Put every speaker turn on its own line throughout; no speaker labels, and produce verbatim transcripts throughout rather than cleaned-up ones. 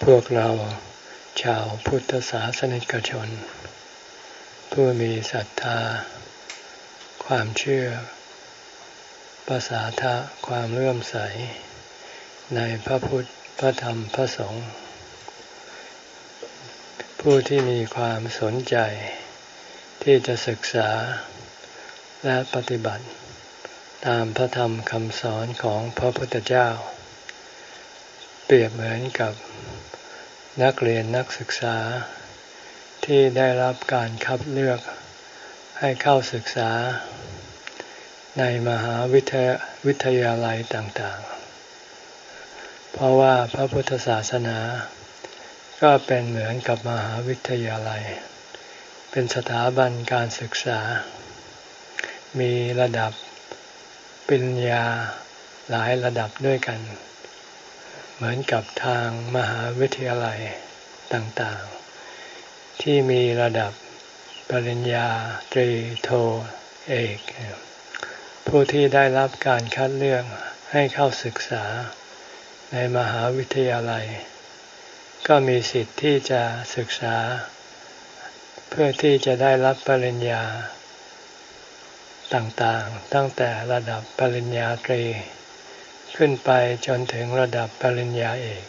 พวกเราชาวพุทธศาสนิกชนผู้มีศรัทธาความเชื่อประสาทะความเลื่อมใสในพระพุทธพระธรรมพระสงฆ์ผู้ที่มีความสนใจที่จะศึกษาและปฏิบัติตามพระธรรมคำสอนของพระพุทธเจ้าเปรียบเหมือนกับนักเรียนนักศึกษาที่ได้รับการคัดเลือกให้เข้าศึกษาในมหาวิทยาวิทยาลัยต่างๆเพราะว่าพระพุทธศาสนาก็เป็นเหมือนกับมหาวิทยาลัยเป็นสถาบันการศึกษามีระดับปริญญาหลายระดับด้วยกันเหมือนกับทางมหาวิทยาลัยต่างๆที่มีระดับปริญญาตรีโทเอกผู้ที่ได้รับการคัดเลือกให้เข้าศึกษาในมหาวิทยาลัยก็มีสิทธิ์ที่จะศึกษาเพื่อที่จะได้รับปริญญาต่างๆตั้งแต่ระดับปริญญาตรีขึ้นไปจนถึงระดับปริญญาเอก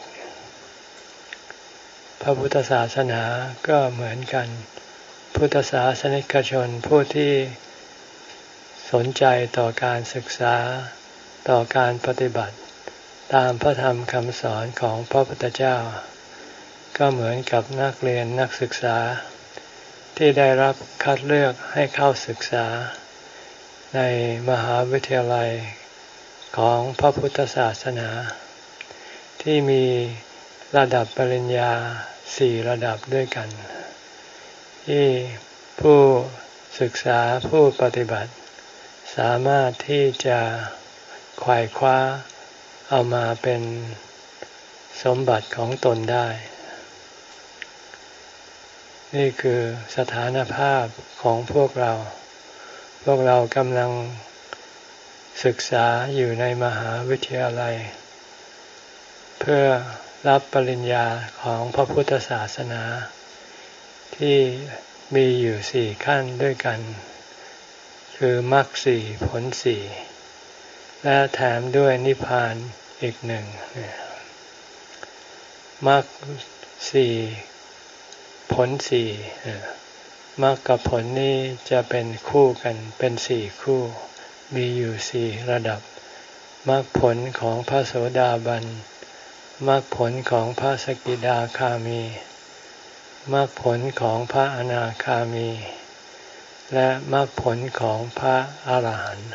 พระพุทธศาสนาก็เหมือนกันพุทธศาสนิกชนผู้ที่สนใจต่อการศึกษาต่อการปฏิบัติตามพระธรรมคำสอนของพระพุทธเจ้าก็เหมือนกับนักเรียนนักศึกษาที่ได้รับคัดเลือกให้เข้าศึกษาในมหาวิทยาลัยของพระพุทธศาสนาที่มีระดับปริญญาสี่ระดับด้วยกันที่ผู้ศึกษาผู้ปฏิบัติสามารถที่จะไขว่คว้าเอามาเป็นสมบัติของตนได้นี่คือสถานภาพของพวกเราพวกเรากำลังศึกษาอยู่ในมหาวิทยาลัยเพื่อรับปริญญาของพระพุทธศาสนาที่มีอยู่สี่ขั้นด้วยกันคือมรรคสี่ผลสี่และแถมด้วยนิพพานอีกหนึ่งมรรคสี่ผลสี่มรรคกับผลนี้จะเป็นคู่กันเป็นสี่คู่มีอยู่สี่ระดับมรรคผลของพระโสดาบันมรรคผลของพระสกิทาคามีมรรคผลของพระอนาคามีและมรรคผลของพระอรหันต์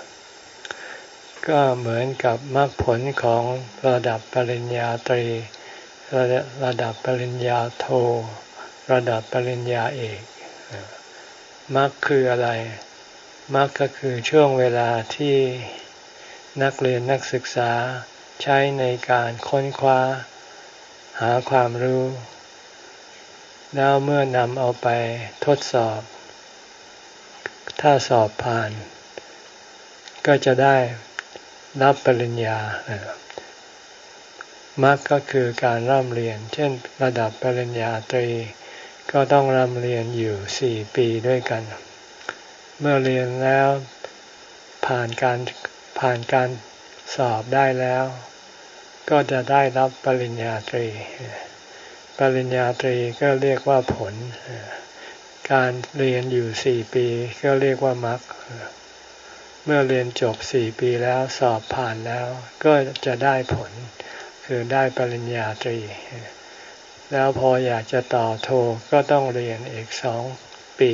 ก็เหมือนกับมรรคผลของระดับปริญญาตรีระดับปริญญาโทระดับปริญญาเอกมรรคคืออะไรมรรคก็คือช่วงเวลาที่นักเรียนนักศึกษาใช้ในการค้นคว้าหาความรู้แล้วเมื่อนำเอาไปทดสอบถ้าสอบผ่านก็จะได้รับปริญญามรรคก็คือการร่ำเรียนเช่นระดับปริญญาตรีก็ต้องร่ำเรียนอยู่สี่ปีด้วยกันเมื่อเรียนแล้วผ่านการผ่านการสอบได้แล้วก็จะได้รับปริญญาตรีปริญญาตรีก็เรียกว่าผลการเรียนอยู่สี่ปีก็เรียกว่ามรรคเมื่อเรียนจบสี่ปีแล้วสอบผ่านแล้วก็จะได้ผลคือได้ปริญญาตรีแล้วพออยากจะต่อโทก็ต้องเรียนอีกสองปี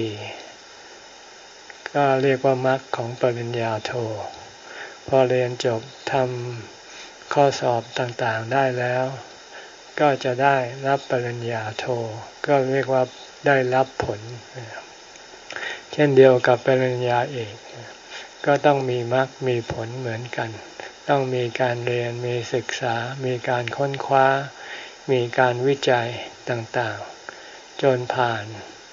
ก็เรียกว่ามรรคของปริญญาโทพอเรียนจบทำข้อสอบต่างๆได้แล้วก็จะได้รับปริญญาโทก็เรียกว่าได้รับผลเช่นเดียวกับปริญญาเอกก็ต้องมีมรรคมีผลเหมือนกันต้องมีการเรียนมีศึกษามีการค้นคว้ามีการวิจัยต่างๆจนผ่าน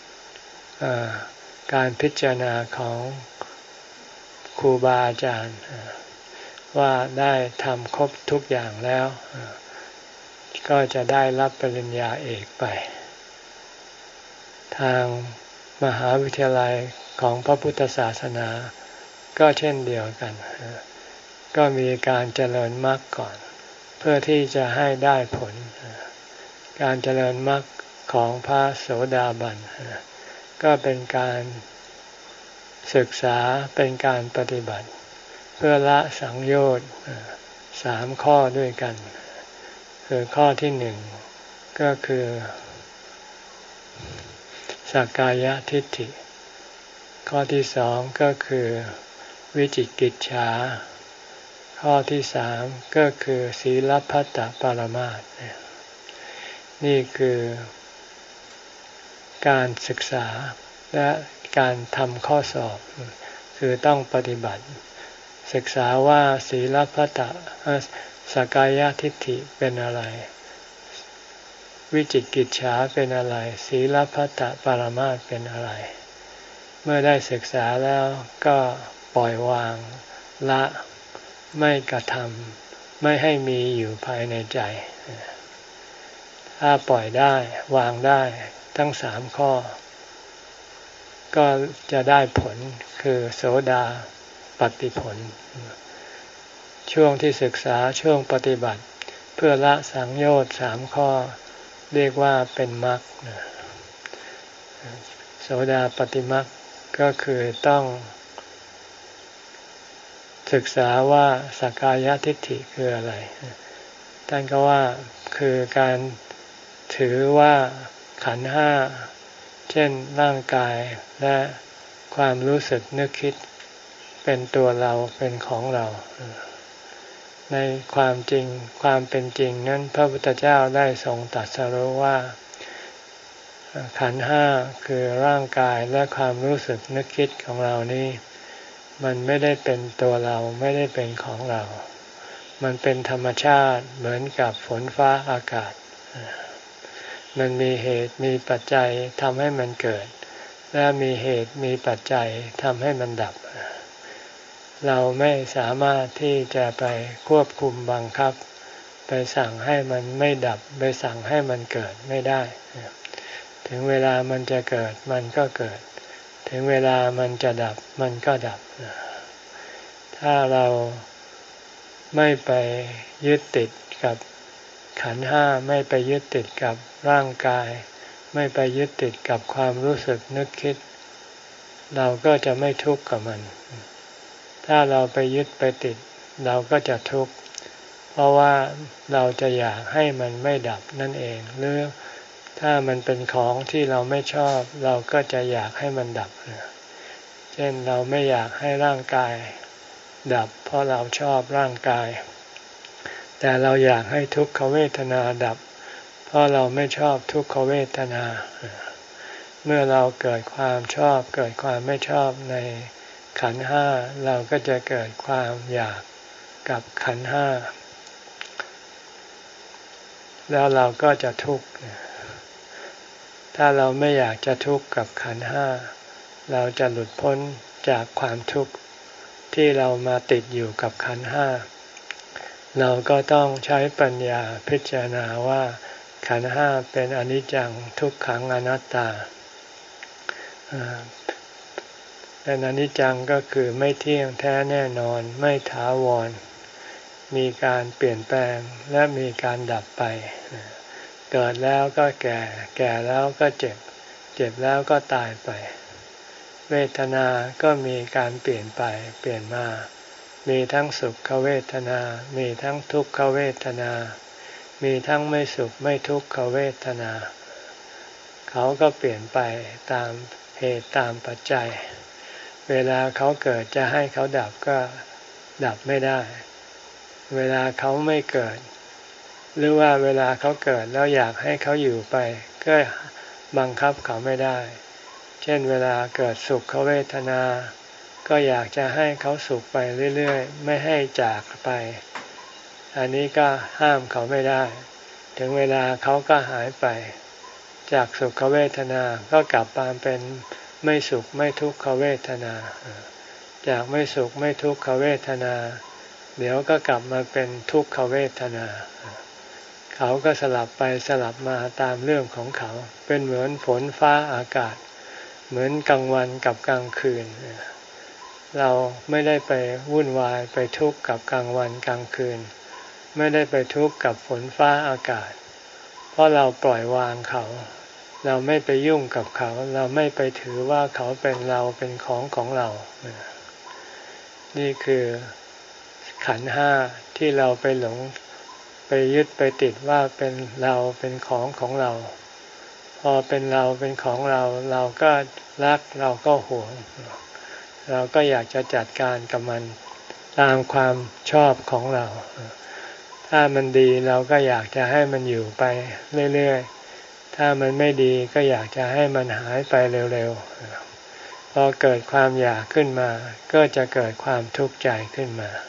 การพิจารณาของครูบาอาจารย์ว่าได้ทำครบทุกอย่างแล้วก็จะได้รับปริญญาเอกไปทางมหาวิทยาลัยของพระพุทธศาสนาก็เช่นเดียวกันก็มีการเจริญมรรคก่อนเพื่อที่จะให้ได้ผลการเจริญมรรคของพระโสดาบันก็เป็นการศึกษาเป็นการปฏิบัติเพื่อละสังโยชน์สามข้อด้วยกันคือข้อที่หนึ่งก็คือสักกายทิฏฐิข้อที่สองก็คือวิจิกิจฉาข้อที่สามก็คือศีลพัตตปรมาสสนี่คือการศึกษาและการทำข้อสอบคือต้องปฏิบัติศึกษาว่าศีลพัตตสักกายทิฏฐิเป็นอะไรวิจิกิจฉาเป็นอะไรศีลพัตตปรมาสสเป็นอะไรเมื่อได้ศึกษาแล้วก็ปล่อยวางละไม่กระทำไม่ให้มีอยู่ภายในใจถ้าปล่อยได้วางได้ทั้งสามข้อก็จะได้ผลคือโสดาปัตติผลช่วงที่ศึกษาช่วงปฏิบัติเพื่อละสังโยชน์สามข้อเรียกว่าเป็นมรรคโสดาปัตติมรรคก็คือต้องศึกษาว่าสักกายทิฏฐิคืออะไรท่านก็ว่าคือการถือว่าขันธ์ห้าเช่นร่างกายและความรู้สึกนึกคิดเป็นตัวเราเป็นของเราในความจริงความเป็นจริงนั้นพระพุทธเจ้าได้ทรงตรัสรู้ว่าขันธ์ห้าคือร่างกายและความรู้สึกนึกคิดของเรานี้มันไม่ได้เป็นตัวเราไม่ได้เป็นของเรามันเป็นธรรมชาติเหมือนกับฝนฟ้าอากาศมันมีเหตุมีปัจจัยทำให้มันเกิดและมีเหตุมีปัจจัยทำให้มันดับเราไม่สามารถที่จะไปควบคุมบังคับไปสั่งให้มันไม่ดับไปสั่งให้มันเกิดไม่ได้ถึงเวลามันจะเกิดมันก็เกิดถึงเวลามันจะดับมันก็ดับถ้าเราไม่ไปยึดติดกับขันธ์ห้าไม่ไปยึดติดกับร่างกายไม่ไปยึดติดกับความรู้สึกนึกคิดเราก็จะไม่ทุกข์กับมันถ้าเราไปยึดไปติดเราก็จะทุกข์เพราะว่าเราจะอยากให้มันไม่ดับนั่นเองหรือถ้ามันเป็นของที่เราไม่ชอบเราก็จะอยากให้มันดับเช่นเราไม่อยากให้ร่างกายดับเพราะเราชอบร่างกายแต่เราอยากให้ทุกขเวทนาดับเพราะเราไม่ชอบทุกขเวทนาเมื่อเราเกิดความชอบเกิดความไม่ชอบในขันธ์ห้าเราก็จะเกิดความอยากกับขันธ์ห้าแล้วเราก็จะทุกข์ถ้าเราไม่อยากจะทุกข์กับขันธ์ห้าเราจะหลุดพ้นจากความทุกข์ที่เรามาติดอยู่กับขันธ์ห้าเราก็ต้องใช้ปัญญาพิจารณาว่าขันธ์ห้าเป็นอนิจจังทุกขังอนัตตาเป็นอนิจจังก็คือไม่เที่ยงแท้แน่นอนไม่ถาวรมีการเปลี่ยนแปลงและมีการดับไปเกิดแล้วก็แก่แก่แล้วก็เจ็บเจ็บแล้วก็ตายไปเวทนาก็มีการเปลี่ยนไปเปลี่ยนมามีทั้งสุขเวทนามีทั้งทุกขเวทนามีทั้งไม่สุขไม่ทุกขเวทนาเขาก็เปลี่ยนไปตามเหตุตามปัจจัยเวลาเขาเกิดจะให้เขาดับก็ดับไม่ได้เวลาเขาไม่เกิดหรือว่าเวลาเขาเกิดแล้วอยากให้เขาอยู่ไปก็บังคับเขาไม่ได้เช่นเวลาเกิดสุขเวทนาก็อยากจะให้เขาสุขไปเรื่อยๆไม่ให้จากไปอันนี้ก็ห้ามเขาไม่ได้ถึงเวลาเขาก็หายไปจากสุขเวทนาก็กลับมาเป็นไม่สุขไม่ทุกขเวทนาจากไม่สุขไม่ทุกขเวทนาเดี๋ยวก็กลับมาเป็นทุกขเวทนาเขาก็สลับไปสลับมาตามเรื่องของเขาเป็นเหมือนฝนฟ้าอากาศเหมือนกลางวันกับกลางคืนเราไม่ได้ไปวุ่นวายไปทุกข์กับกลางวันกลางคืนไม่ได้ไปทุกข์กับฝนฟ้าอากาศเพราะเราปล่อยวางเขาเราไม่ไปยุ่งกับเขาเราไม่ไปถือว่าเขาเป็นเราเป็นของของเรานี่คือขันธ์ห้าที่เราไปหลงไปยึดไปติดว่าเป็นเราเป็นของของเราพอเป็นเราเป็นของเราเราก็รักเราก็หวงเราก็อยากจะจัดการกับมันตามความชอบของเราถ้ามันดีเราก็อยากจะให้มันอยู่ไปเรื่อยๆถ้ามันไม่ดีก็อยากจะให้มันหายไปเร็วๆพอเกิดความอยากขึ้นมาก็จะเกิดความทุกข์ใจขึ้นมา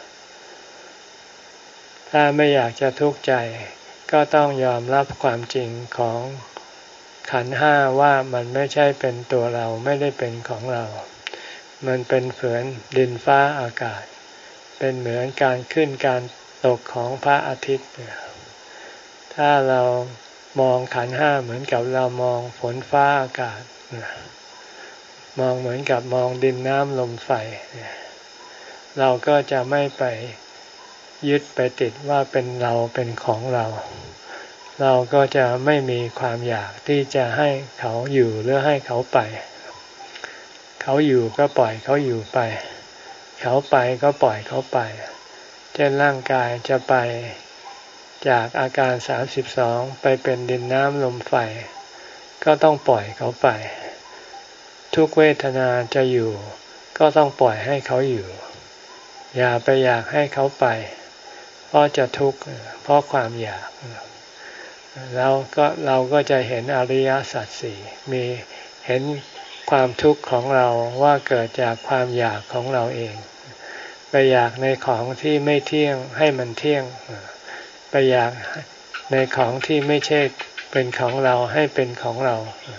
ถ้าไม่อยากจะทุกข์ใจก็ต้องยอมรับความจริงของขันธ์ห้าว่ามันไม่ใช่เป็นตัวเราไม่ได้เป็นของเรามันเป็นเหมือนดินฟ้าอากาศเป็นเหมือนการขึ้นการตกของพระอาทิตย์ถ้าเรามองขันธ์ห้าเหมือนกับเรามองฝนฟ้าอากาศมองเหมือนกับมองดินน้ำลมไฟเราก็จะไม่ไปยึดไปติดว่าเป็นเราเป็นของเราเราก็จะไม่มีความอยากที่จะให้เขาอยู่หรือให้เขาไปเขาอยู่ก็ปล่อยเขาอยู่ไปเขาไปก็ปล่อยเขาไปเช่นร่างกายจะไปจากอาการสามสิบสองไปเป็นดินน้ำลมไฟก็ต้องปล่อยเขาไปทุกเวทนาจะอยู่ก็ต้องปล่อยให้เขาอยู่อย่าไปอยากให้เขาไปเพราะจะทุกข์เพราะความอยากแล้วก็เราก็จะเห็นอริยสัจสี่มีเห็นความทุกข์ของเราว่าเกิดจากความอยากของเราเองไปอยากในของที่ไม่เที่ยงให้มันเที่ยงไปอยากในของที่ไม่ใช่เป็นของเราให้เป็นของเรา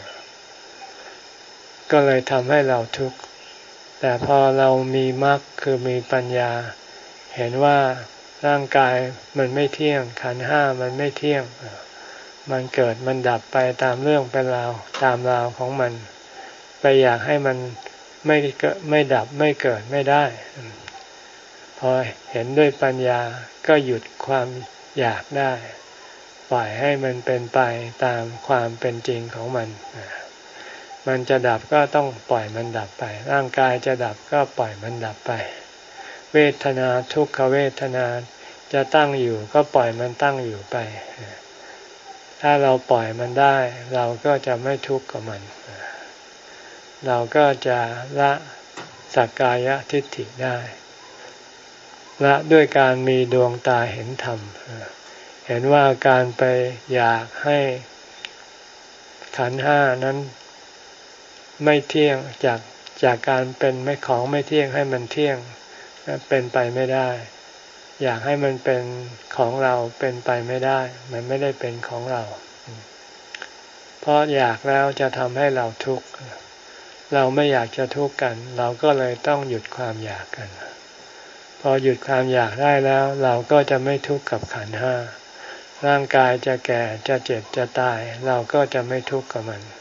ก็เลยทำให้เราทุกข์แต่พอเรามีมรรคคือมีปัญญาเห็นว่าร่างกายมันไม่เที่ยงขันธ์ห้ามันไม่เที่ยงมันเกิดมันดับไปตามเรื่องเป็นราวตามราวของมันไปอยากให้มันไม่เกิดไม่ดับไม่เกิดไม่ได้พอเห็นด้วยปัญญาก็หยุดความอยากได้ปล่อยให้มันเป็นไปตามความเป็นจริงของมันมันจะดับก็ต้องปล่อยมันดับไปร่างกายจะดับก็ปล่อยมันดับไปเวทนาทุกขเวทนาจะตั้งอยู่ก็ปล่อยมันตั้งอยู่ไปถ้าเราปล่อยมันได้เราก็จะไม่ทุกข์กับมันเราก็จะละสักกายทิฏฐิได้ละด้วยการมีดวงตาเห็นธรรมเห็นว่าการไปอยากให้ขันธ์ห้านั้นไม่เที่ยงจากจากการเป็นไม่ของไม่เที่ยงให้มันเที่ยงเป็นไปไม่ได้อยากให้มันเป็นของเราเป็นไปไม่ได้มันไม่ได้เป็นของเราเพราะอยากแล้วจะทำให้เราทุกข์เราไม่อยากจะทุกข์กันเราก็เลยต้องหยุดความอยากกันพอหยุดความอยากได้แล้วเราก็จะไม่ทุกข์กับขันธ์ห้าร่างกายจะแก่จะเจ็บจะตายเราก็จะไม่ทุกข์กับมัน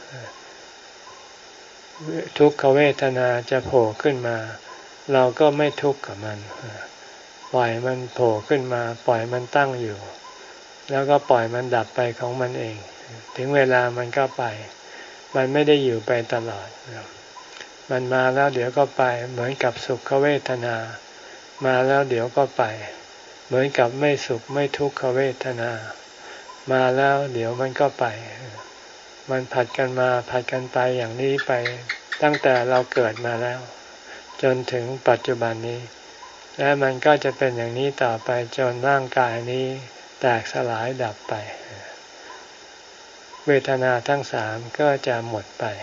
ทุกขเวทนาจะโผล่ขึ้นมาเราก็ไม่ทุกข์กับมันปล่อยมันโผล่ขึ้นมาปล่อยมันตั้งอยู่แล้วก็ปล่อยมันดับไปของมันเองถึงเวลามันก็ไปมันไม่ได้อยู่ไปตลอดมันมาแล้วเดี๋ยวก็ไปเหมือนกับสุขเวทนามาแล้วเดี๋ยวก็ไปเหมือนกับไม่สุขไม่ทุกขเวทนามาแล้วเดี๋ยวมันก็ไปมันผัดกันมาผัดกันไปอย่างนี้ไปตั้งแต่เราเกิดมาแล้วจนถึงปัจจุบันนี้และมันก็จะเป็นอย่างนี้ต่อไปจนร่างกายนี้แตกสลายดับไปเวทนาทั้งสามก็จะหมดไป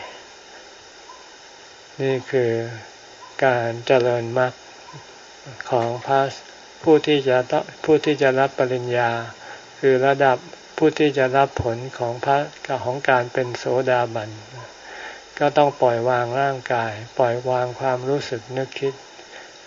นี่คือการเจริญมรรคของพระผู้ที่จะต้องผู้ที่จะรับปริญญาคือระดับผู้ที่จะรับผลของพระของการเป็นโสดาบันก็ต้องปล่อยวางร่างกายปล่อยวางความรู้สึกนึกคิด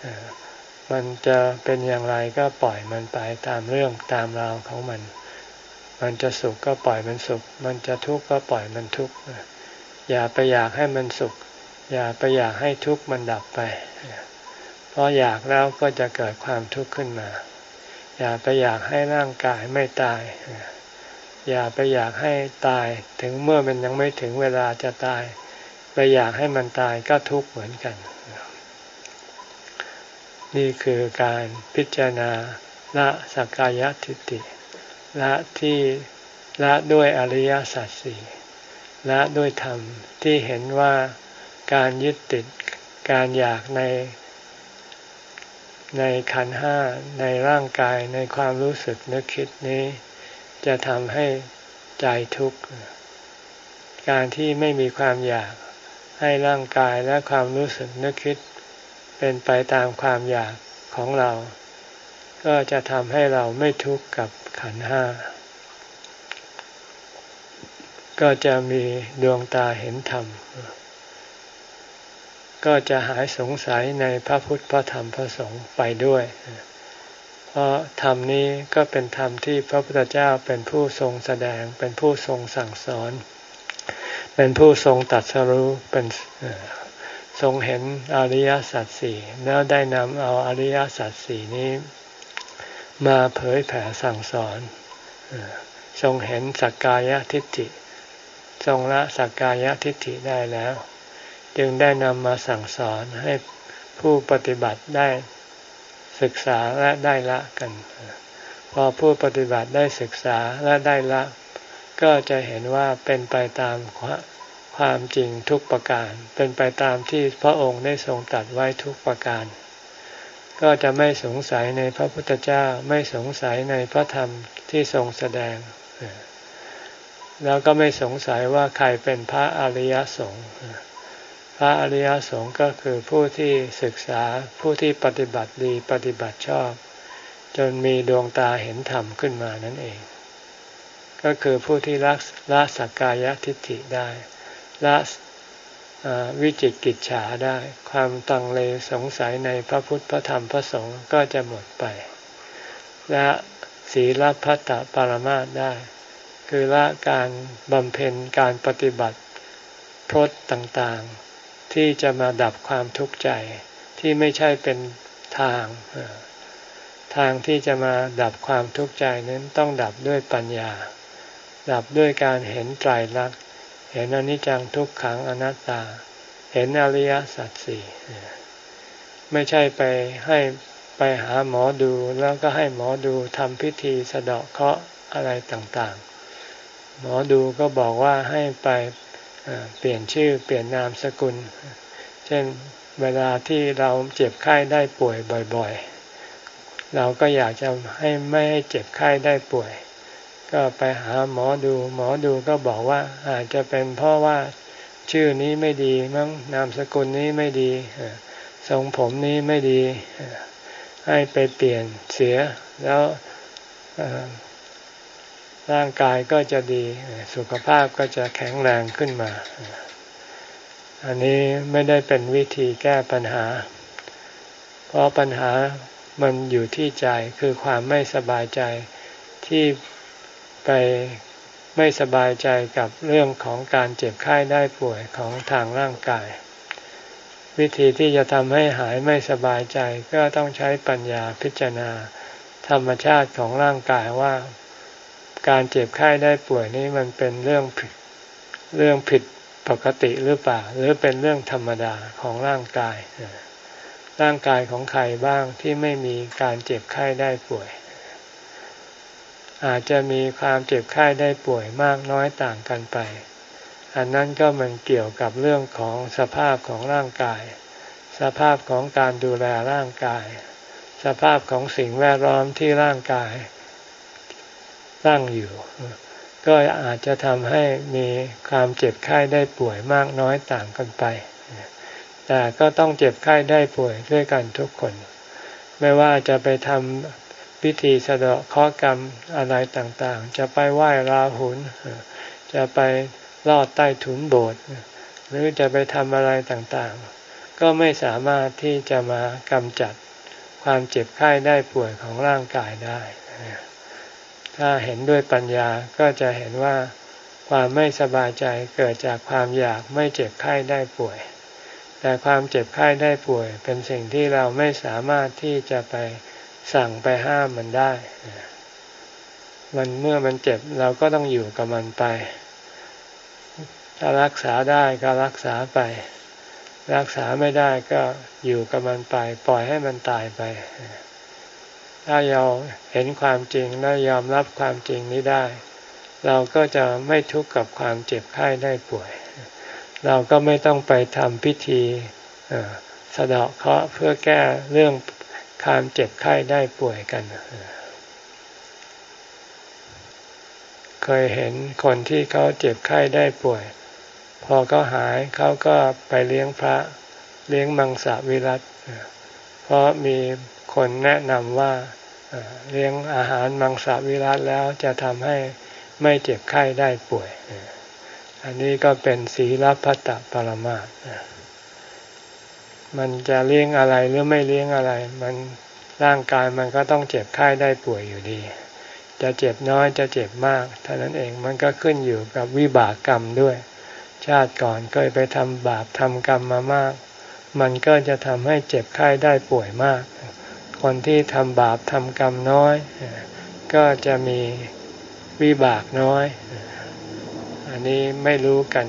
มันจะเป็นอย่างไรก็ปล่อยมันไปตามเรื่องตามราวของมันมันจะสุขก็ปล่อยมันสุขมันจะทุกข์ก็ปล่อยมันทุกข์อย่าไปอยากให้มันสุขอย่าไปอยากให้ทุกข์มันดับไปเพราะอยากแล้วก็จะเกิดความทุกข์ขึ้นมาอย่าไปอยากให้ร่างกายไม่ตายอย่าไปอยากให้ตายถึงเมื่อมันยังไม่ถึงเวลาจะตายไปอยากให้มันตายก็ทุกข์เหมือนกันนี่คือการพิจารณาละสักกายทิฏฐิละที่ละด้วยอริยสัจสี่ละด้วยธรรมที่เห็นว่าการยึดติดการอยากในในขันธ์ห้าในร่างกายในความรู้สึกนึกคิดนี้จะทำให้ใจทุกข์การที่ไม่มีความอยากให้ร่างกายและความรู้สึกนึกคิดเป็นไปตามความอยากของเราก็จะทำให้เราไม่ทุกข์กับขันธ์ห้าก็จะมีดวงตาเห็นธรรมก็จะหายสงสัยในพระพุทธพระธรรมพระสงฆ์ไปด้วยเพราะธรรมนี้ก็เป็นธรรมที่พระพุทธเจ้าเป็นผู้ทรงแสดงเป็นผู้ทรงสั่งสอนเป็นผู้ทรงตรัสรู้เป็นทรงเห็นอริยสัจสี่แล้วได้นำเอาอริยสัจสี่นี้มาเผยแผ่สั่งสอนทรงเห็นสักกายทิฏฐิทรงละสักกายทิฏฐิได้แล้วจึงได้นำมาสั่งสอนให้ผู้ปฏิบัติได้ศึกษาและได้ละกันพอผู้ปฏิบัติได้ศึกษาและได้ละก็จะเห็นว่าเป็นไปตามความจริงทุกประการเป็นไปตามที่พระองค์ได้ทรงตรัสไว้ทุกประการก็จะไม่สงสัยในพระพุทธเจ้าไม่สงสัยในพระธรรมที่ทรงแสดงแล้วก็ไม่สงสัยว่าใครเป็นพระอริยสงฆ์พระอริยสงฆ์ก็คือผู้ที่ศึกษาผู้ที่ปฏิบัติดีปฏิบัติชอบจนมีดวงตาเห็นธรรมขึ้นมานั่นเองก็คือผู้ที่ละละสักกายทิฏฐิได้ละวิจิกิจฉาได้ความตังเลสงสัยในพระพุทธพระธรรมพระสงฆ์ก็จะหมดไปและศีลพัตตปรมาสได้คือละการบำเพ็ญการปฏิบัติพรตต่างๆที่จะมาดับความทุกข์ใจที่ไม่ใช่เป็นทางทางที่จะมาดับความทุกข์ใจนั้นต้องดับด้วยปัญญาดับด้วยการเห็นไตรลักษณ์เห็นอนิจจังทุกขังอนัตตาเห็นอริยสัจสี่ไม่ใช่ไปให้ไปหาหมอดูแล้วก็ให้หมอดูทำพิธีสะเดาะเคราะห์อะไรต่างๆหมอดูก็บอกว่าให้ไปเปลี่ยนชื่อเปลี่ยนนามสกุลเช่นเวลาที่เราเจ็บไข้ได้ป่วยบ่อยๆเราก็อยากจะให้ไม่ให้เจ็บไข้ได้ป่วยก็ไปหาหมอดูหมอดูก็บอกว่าอาจจะเป็นเพราะว่าชื่อนี้ไม่ดีมั้งนามสกุลนี้ไม่ดีทรงผมนี้ไม่ดีให้ไปเปลี่ยนเสียแล้วร่างกายก็จะดีสุขภาพก็จะแข็งแรงขึ้นมาอันนี้ไม่ได้เป็นวิธีแก้ปัญหาเพราะปัญหามันอยู่ที่ใจคือความไม่สบายใจที่ไปไม่สบายใจกับเรื่องของการเจ็บไข้ได้ป่วยของทางร่างกายวิธีที่จะทำให้หายไม่สบายใจก็ต้องใช้ปัญญาพิจารณาธรรมชาติของร่างกายว่าการเจ็บไข้ได้ป่วยนี้มันเป็นเรื่องผิดเรื่องผิดปกติหรือเปล่าหรือเป็นเรื่องธรรมดาของร่างกายร่างกายของใครบ้างที่ไม่มีการเจ็บไข้ได้ป่วยอาจจะมีความเจ็บไข้ได้ป่วยมากน้อยต่างกันไปอันนั้นก็มันเกี่ยวกับเรื่องของสภาพของร่างกายสภาพของการดูแลร่างกายสภาพของสิ่งแวดล้อมที่ร่างกายตั้งอยู่ก็อาจจะทำให้มีความเจ็บไข้ได้ป่วยมากน้อยต่างกันไปแต่ก็ต้องเจ็บไข้ได้ป่วยด้วยกันทุกคนไม่ว่าจะไปทำพิธีสะเดาะเคราะห์กรรมอะไรต่างๆจะไปไหว้ราหุลจะไปลอดใต้ถุนโบสถ์หรือจะไปทำอะไรต่างๆก็ไม่สามารถที่จะมากำจัดความเจ็บไข้ได้ป่วยของร่างกายได้ถ้าเห็นด้วยปัญญาก็จะเห็นว่าความไม่สบายใจเกิดจากความอยากไม่เจ็บไข้ได้ป่วยแต่ความเจ็บไข้ได้ป่วยเป็นสิ่งที่เราไม่สามารถที่จะไปสั่งไปห้ามมันได้มันเมื่อมันเจ็บเราก็ต้องอยู่กับมันไปถ้ารักษาได้ก็รักษาไปรักษาไม่ได้ก็อยู่กับมันไปปล่อยให้มันตายไปถ้าเราเห็นความจริงและยอมรับความจริงนี้ได้เราก็จะไม่ทุกข์กับความเจ็บไข้ได้ป่วยเราก็ไม่ต้องไปทำพิธีสะเดาะเคราะห์เพื่อแก้เรื่องความเจ็บไข้ได้ป่วยกันเคยเห็นคนที่เขาเจ็บไข้ได้ป่วยพอเขาหายเขาก็ไปเลี้ยงพระเลี้ยงมังสวิรัติเพราะมีคนแนะนำว่าเลี้ยงอาหารมังสวิรัติแล้วจะทำให้ไม่เจ็บไข้ได้ป่วยอันนี้ก็เป็นศีลพัตตปรมาสต์มันจะเลี้ยงอะไรหรือไม่เลี้ยงอะไรมันร่างกายมันก็ต้องเจ็บไข้ได้ป่วยอยู่ดีจะเจ็บน้อยจะเจ็บมากเท่านั้นเองมันก็ขึ้นอยู่กับวิบากกรรมด้วยชาติก่อนเคยไปทำบาปทำกรรมมามากมันก็จะทำให้เจ็บไข้ได้ป่วยมากคนที่ทำบาปทำกรรมน้อยก็จะมีวิบากน้อยอันนี้ไม่รู้กัน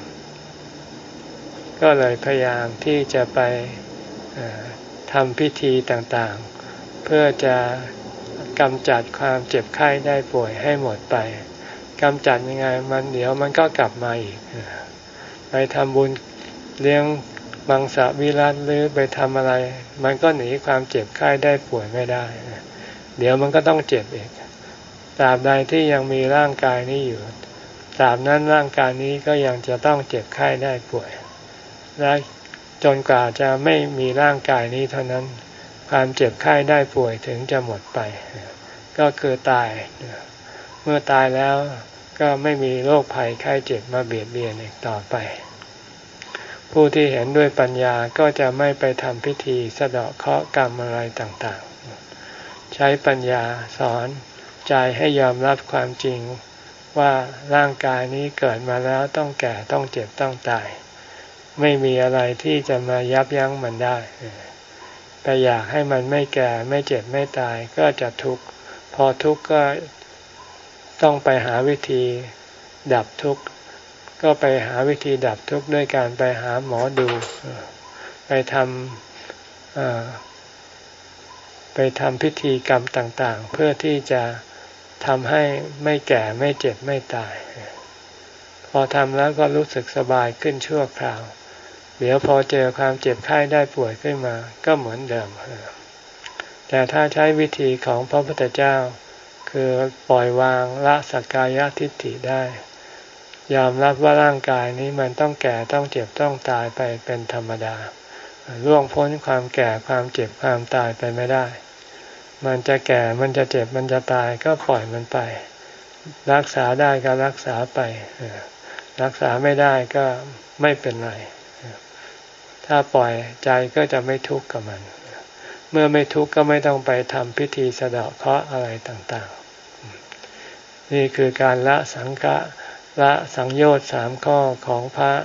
ก็เลยพยายามที่จะไปทำพิธีต่างๆเพื่อจะกำจัดความเจ็บไข้ได้ป่วยให้หมดไปกำจัดยังไงมันเดี๋ยวมันก็กลับมาอีกไปทำบุญเลี้ยงมังสวิรัติหรือไปทำอะไรมันก็หนีความเจ็บไข้ได้ป่วยไม่ได้เดี๋ยวมันก็ต้องเจ็บอีกตราบใดที่ยังมีร่างกายนี้อยู่ตราบนั้นร่างกายนี้ก็ยังจะต้องเจ็บไข้ได้ป่วยและจนกว่าจะไม่มีร่างกายนี้เท่านั้นความเจ็บไข้ได้ป่วยถึงจะหมดไปก็คือตายเมื่อตายแล้วก็ไม่มีโรคภัยไข้เจ็บมาเบียดเบียนอีกต่อไปผู้ที่เห็นด้วยปัญญาก็จะไม่ไปทำพิธีสะเดาะเคราะห์กรรมอะไรต่างๆใช้ปัญญาสอนใจให้ยอมรับความจริงว่าร่างกายนี้เกิดมาแล้วต้องแก่ต้องเจ็บต้องตายไม่มีอะไรที่จะมายับยั้งมันได้ไปอยากให้มันไม่แก่ไม่เจ็บไม่ตายก็จะทุกข์พอทุกข์ก็ต้องไปหาวิธีดับทุกข์ก็ไปหาวิธีดับทุกข์ด้วยการไปหาหมอดูไปทำไปทำพิธีกรรมต่างๆเพื่อที่จะทำให้ไม่แก่ไม่เจ็บไม่ตายพอทำแล้วก็รู้สึกสบายขึ้นชั่วคราวเดี๋ยวพอเจอความเจ็บไข้ได้ป่วยขึ้นมาก็เหมือนเดิมแต่ถ้าใช้วิธีของพระพุทธเจ้าคือปล่อยวางละสักกายทิฏฐิได้ยอมรับว่าร่างกายนี้มันต้องแก่ต้องเจ็บต้องตายไปเป็นธรรมดาล่วงพ้นความแก่ความเจ็บความตายไปไม่ได้มันจะแก่มันจะเจ็บมันจะตายก็ปล่อยมันไปรักษาได้ก็รักษาไปรักษาไม่ได้ก็ไม่เป็นไรถ้าปล่อยใจก็จะไม่ทุกข์กับมันเมื่อไม่ทุกข์ก็ไม่ต้องไปทำพิธีสะเดาะเคราะห์อะไรต่างๆนี่คือการละสังฆะละสังโยชน์สามข้อของพระ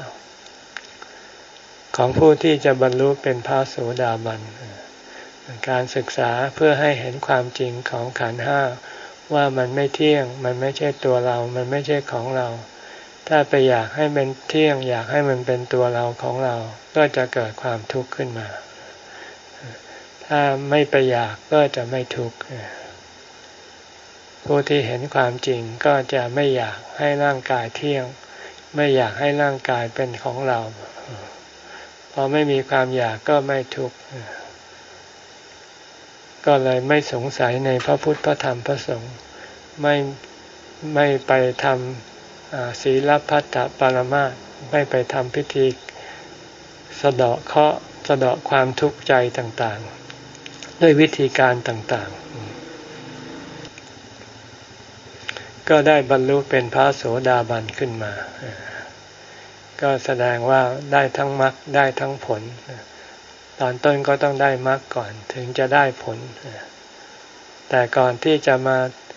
ของผู้ที่จะบรรลุเป็นพระโสดาบันการศึกษาเพื่อให้เห็นความจริงของขันธ์ห้าว่ามันไม่เที่ยงมันไม่ใช่ตัวเรามันไม่ใช่ของเราถ้าไปอยากให้มันเที่ยงอยากให้มันเป็นตัวเราของเราก็จะเกิดความทุกข์ขึ้นมาถ้าไม่ไปอยากก็จะไม่ทุกข์ผู้ที่เห็นความจริงก็จะไม่อยากให้ร่างกายเที่ยงไม่อยากให้ร่างกายเป็นของเราพอไม่มีความอยากก็ไม่ทุกข์ก็เลยไม่สงสัยในพระพุทธพระธรรมพระสงฆ์ไม่ไม่ไปทำศีลพัตตปรมาสต์ไม่ไปทำพิธีสะเดาะเคราะห์สะเดาะความทุกข์ใจต่างๆด้วยวิธีการต่างๆก็ได้บรรลุเป็นพระโสดาบันขึ้นมาก็แสดงว่าได้ทั้งมรรคได้ทั้งผลตอนต้นก็ต้องได้มรรคก่อนถึงจะได้ผลแต่ก่อนที่จะมา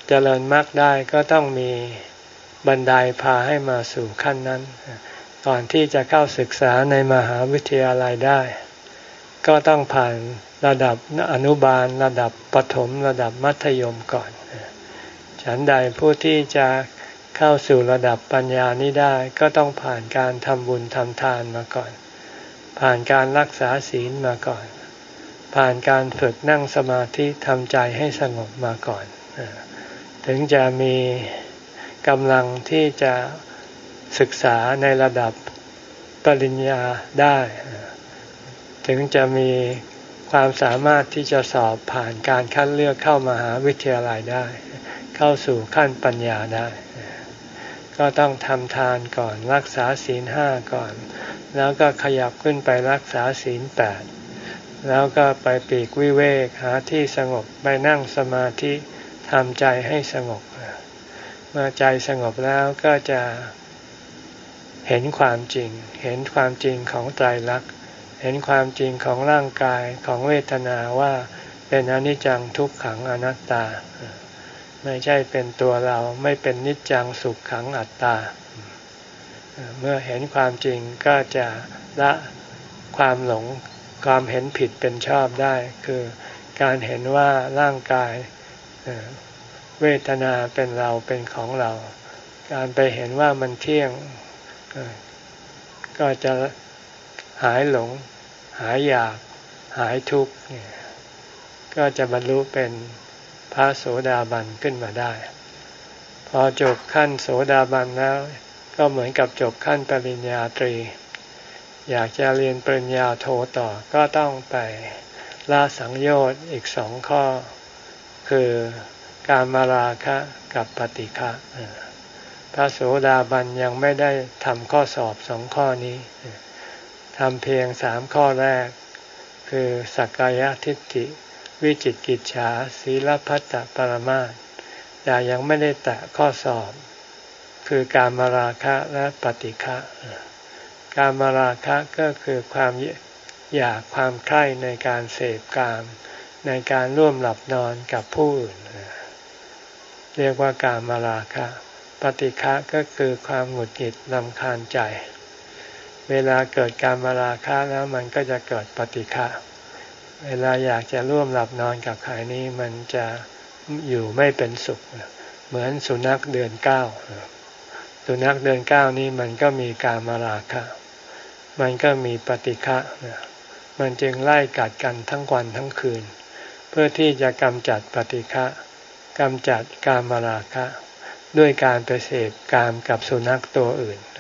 เจริญมรรคได้ก็ต้องมีบันไดพาให้มาสู่ขั้นนั้นก่อนที่จะเข้าศึกษาในมหาวิทยาลัยได้ก็ต้องผ่านระดับอนุบาลระดับประถมระดับมัธยมก่อนฉันใดผู้ที่จะเข้าสู่ระดับปัญญานี้ได้ก็ต้องผ่านการทำบุญทำทานมาก่อนผ่านการรักษาศีลมาก่อนผ่านการฝึกนั่งสมาธิทำใจให้สงบมาก่อนถึงจะมีกำลังที่จะศึกษาในระดับปริญญาได้ถึงจะมีความสามารถที่จะสอบผ่านการคัดเลือกเข้ามหาวิทยาลัยได้เข้าสู่ขั้นปัญญาได้ก็ต้องทำทานก่อนรักษาศีลห้าก่อนแล้วก็ขยับขึ้นไปรักษาศีลแปดแล้วก็ไปปีกวิเวกหาที่สงบไปนั่งสมาธิทำใจให้สงบเมื่อใจสงบแล้วก็จะเห็นความจริงเห็นความจริงของไตรลักษณ์เห็นความจริงของร่างกายของเวทนาว่าเป็นอนิจจังทุกขังอนัตตาไม่ใช่เป็นตัวเราไม่เป็นนิจจังสุขขังอัตตาเมื่อเห็นความจริงก็จะละความหลงความเห็นผิดเป็นชอบได้คือการเห็นว่าร่างกายเวทนาเป็นเราเป็นของเราการไปเห็นว่ามันเที่ยงก็จะหายหลงหายอยากหายทุกข์ก็จะบรรลุเป็นพระโสดาบันขึ้นมาได้พอจบขั้นโสดาบันแล้วก็เหมือนกับจบขั้นปริญญาตรีอยากจะเรียนปริญญาโทต่อก็ต้องไปละสังโยชน์อีกสองข้อคือกามราคะกับปฏิฆะพระโสดาบันยังไม่ได้ทำข้อสอบสองข้อนี้ทำเพียงสามข้อแรกคือสักกายทิฏฐิวิจิกิจฉาศีลพัตตปรมาสแต่ยังไม่ได้แตะข้อสอบคือกามราคะและปฏิฆะกามราคะก็คือความอยากความใคร่ในการเสพกามในการร่วมหลับนอนกับผู้อื่นเรียกว่ากามราคะปฏิฆะก็คือความหงุดหงิดรำคาญใจเวลาเกิดกามราคะแล้วมันก็จะเกิดปฏิฆะเวลาอยากจะร่วมหลับนอนกับใครนี้มันจะอยู่ไม่เป็นสุขเหมือนสุนัขเดือนเก้าสุนัขเดือนเก้านี้มันก็มีกามราคะมันก็มีปฏิฆะมันจึงไล่กัดกันทั้งวันทั้งคืนเพื่อที่จะกำจัดปฏิฆะกำจัดกามราคะด้วยการไปเสพกามกับสุนัขตัวอื่น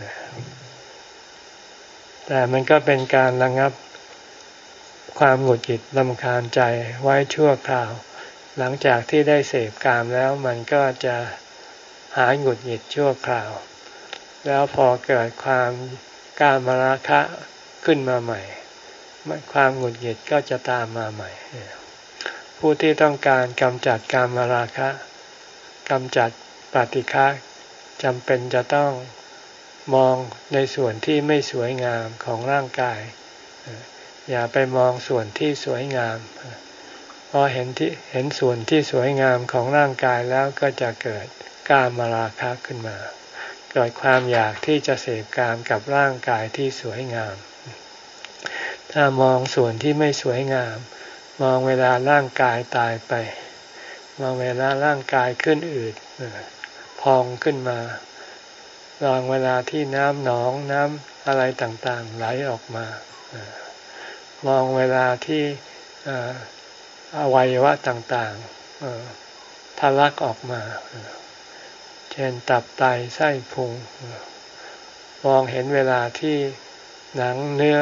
แต่มันก็เป็นการระงับความหงุดหงิดรำคาญใจไว้ชั่วคราวหลังจากที่ได้เสพกามแล้วมันก็จะหายหงุดหงิดชั่วคราวแล้วพอเกิดความกามราคะขึ้นมาใหม่ความหงุดหงิดก็จะตามมาใหม่ผู้ที่ต้องการกำจัดกามราคะกำจัดปฏิฆะจำเป็นจะต้องมองในส่วนที่ไม่สวยงามของร่างกายอย่าไปมองส่วนที่สวยงามพอเห็นที่เห็นส่วนที่สวยงามของร่างกายแล้วก็จะเกิดกามราคะขึ้นมาเกิดความอยากที่จะเสพกามกับร่างกายที่สวยงามถ้ามองส่วนที่ไม่สวยงามมองเวลาร่างกายตายไปมองเวลาร่างกายขึ้นอืดพองขึ้นมาลองเวลาที่น้ำหนองน้ำอะไรต่างๆไหลออกมามองเวลาที่อวัยวะต่างๆทะลักออกมาเช่นตับไตไส้พุงมองเห็นเวลาที่หนังเนื้อ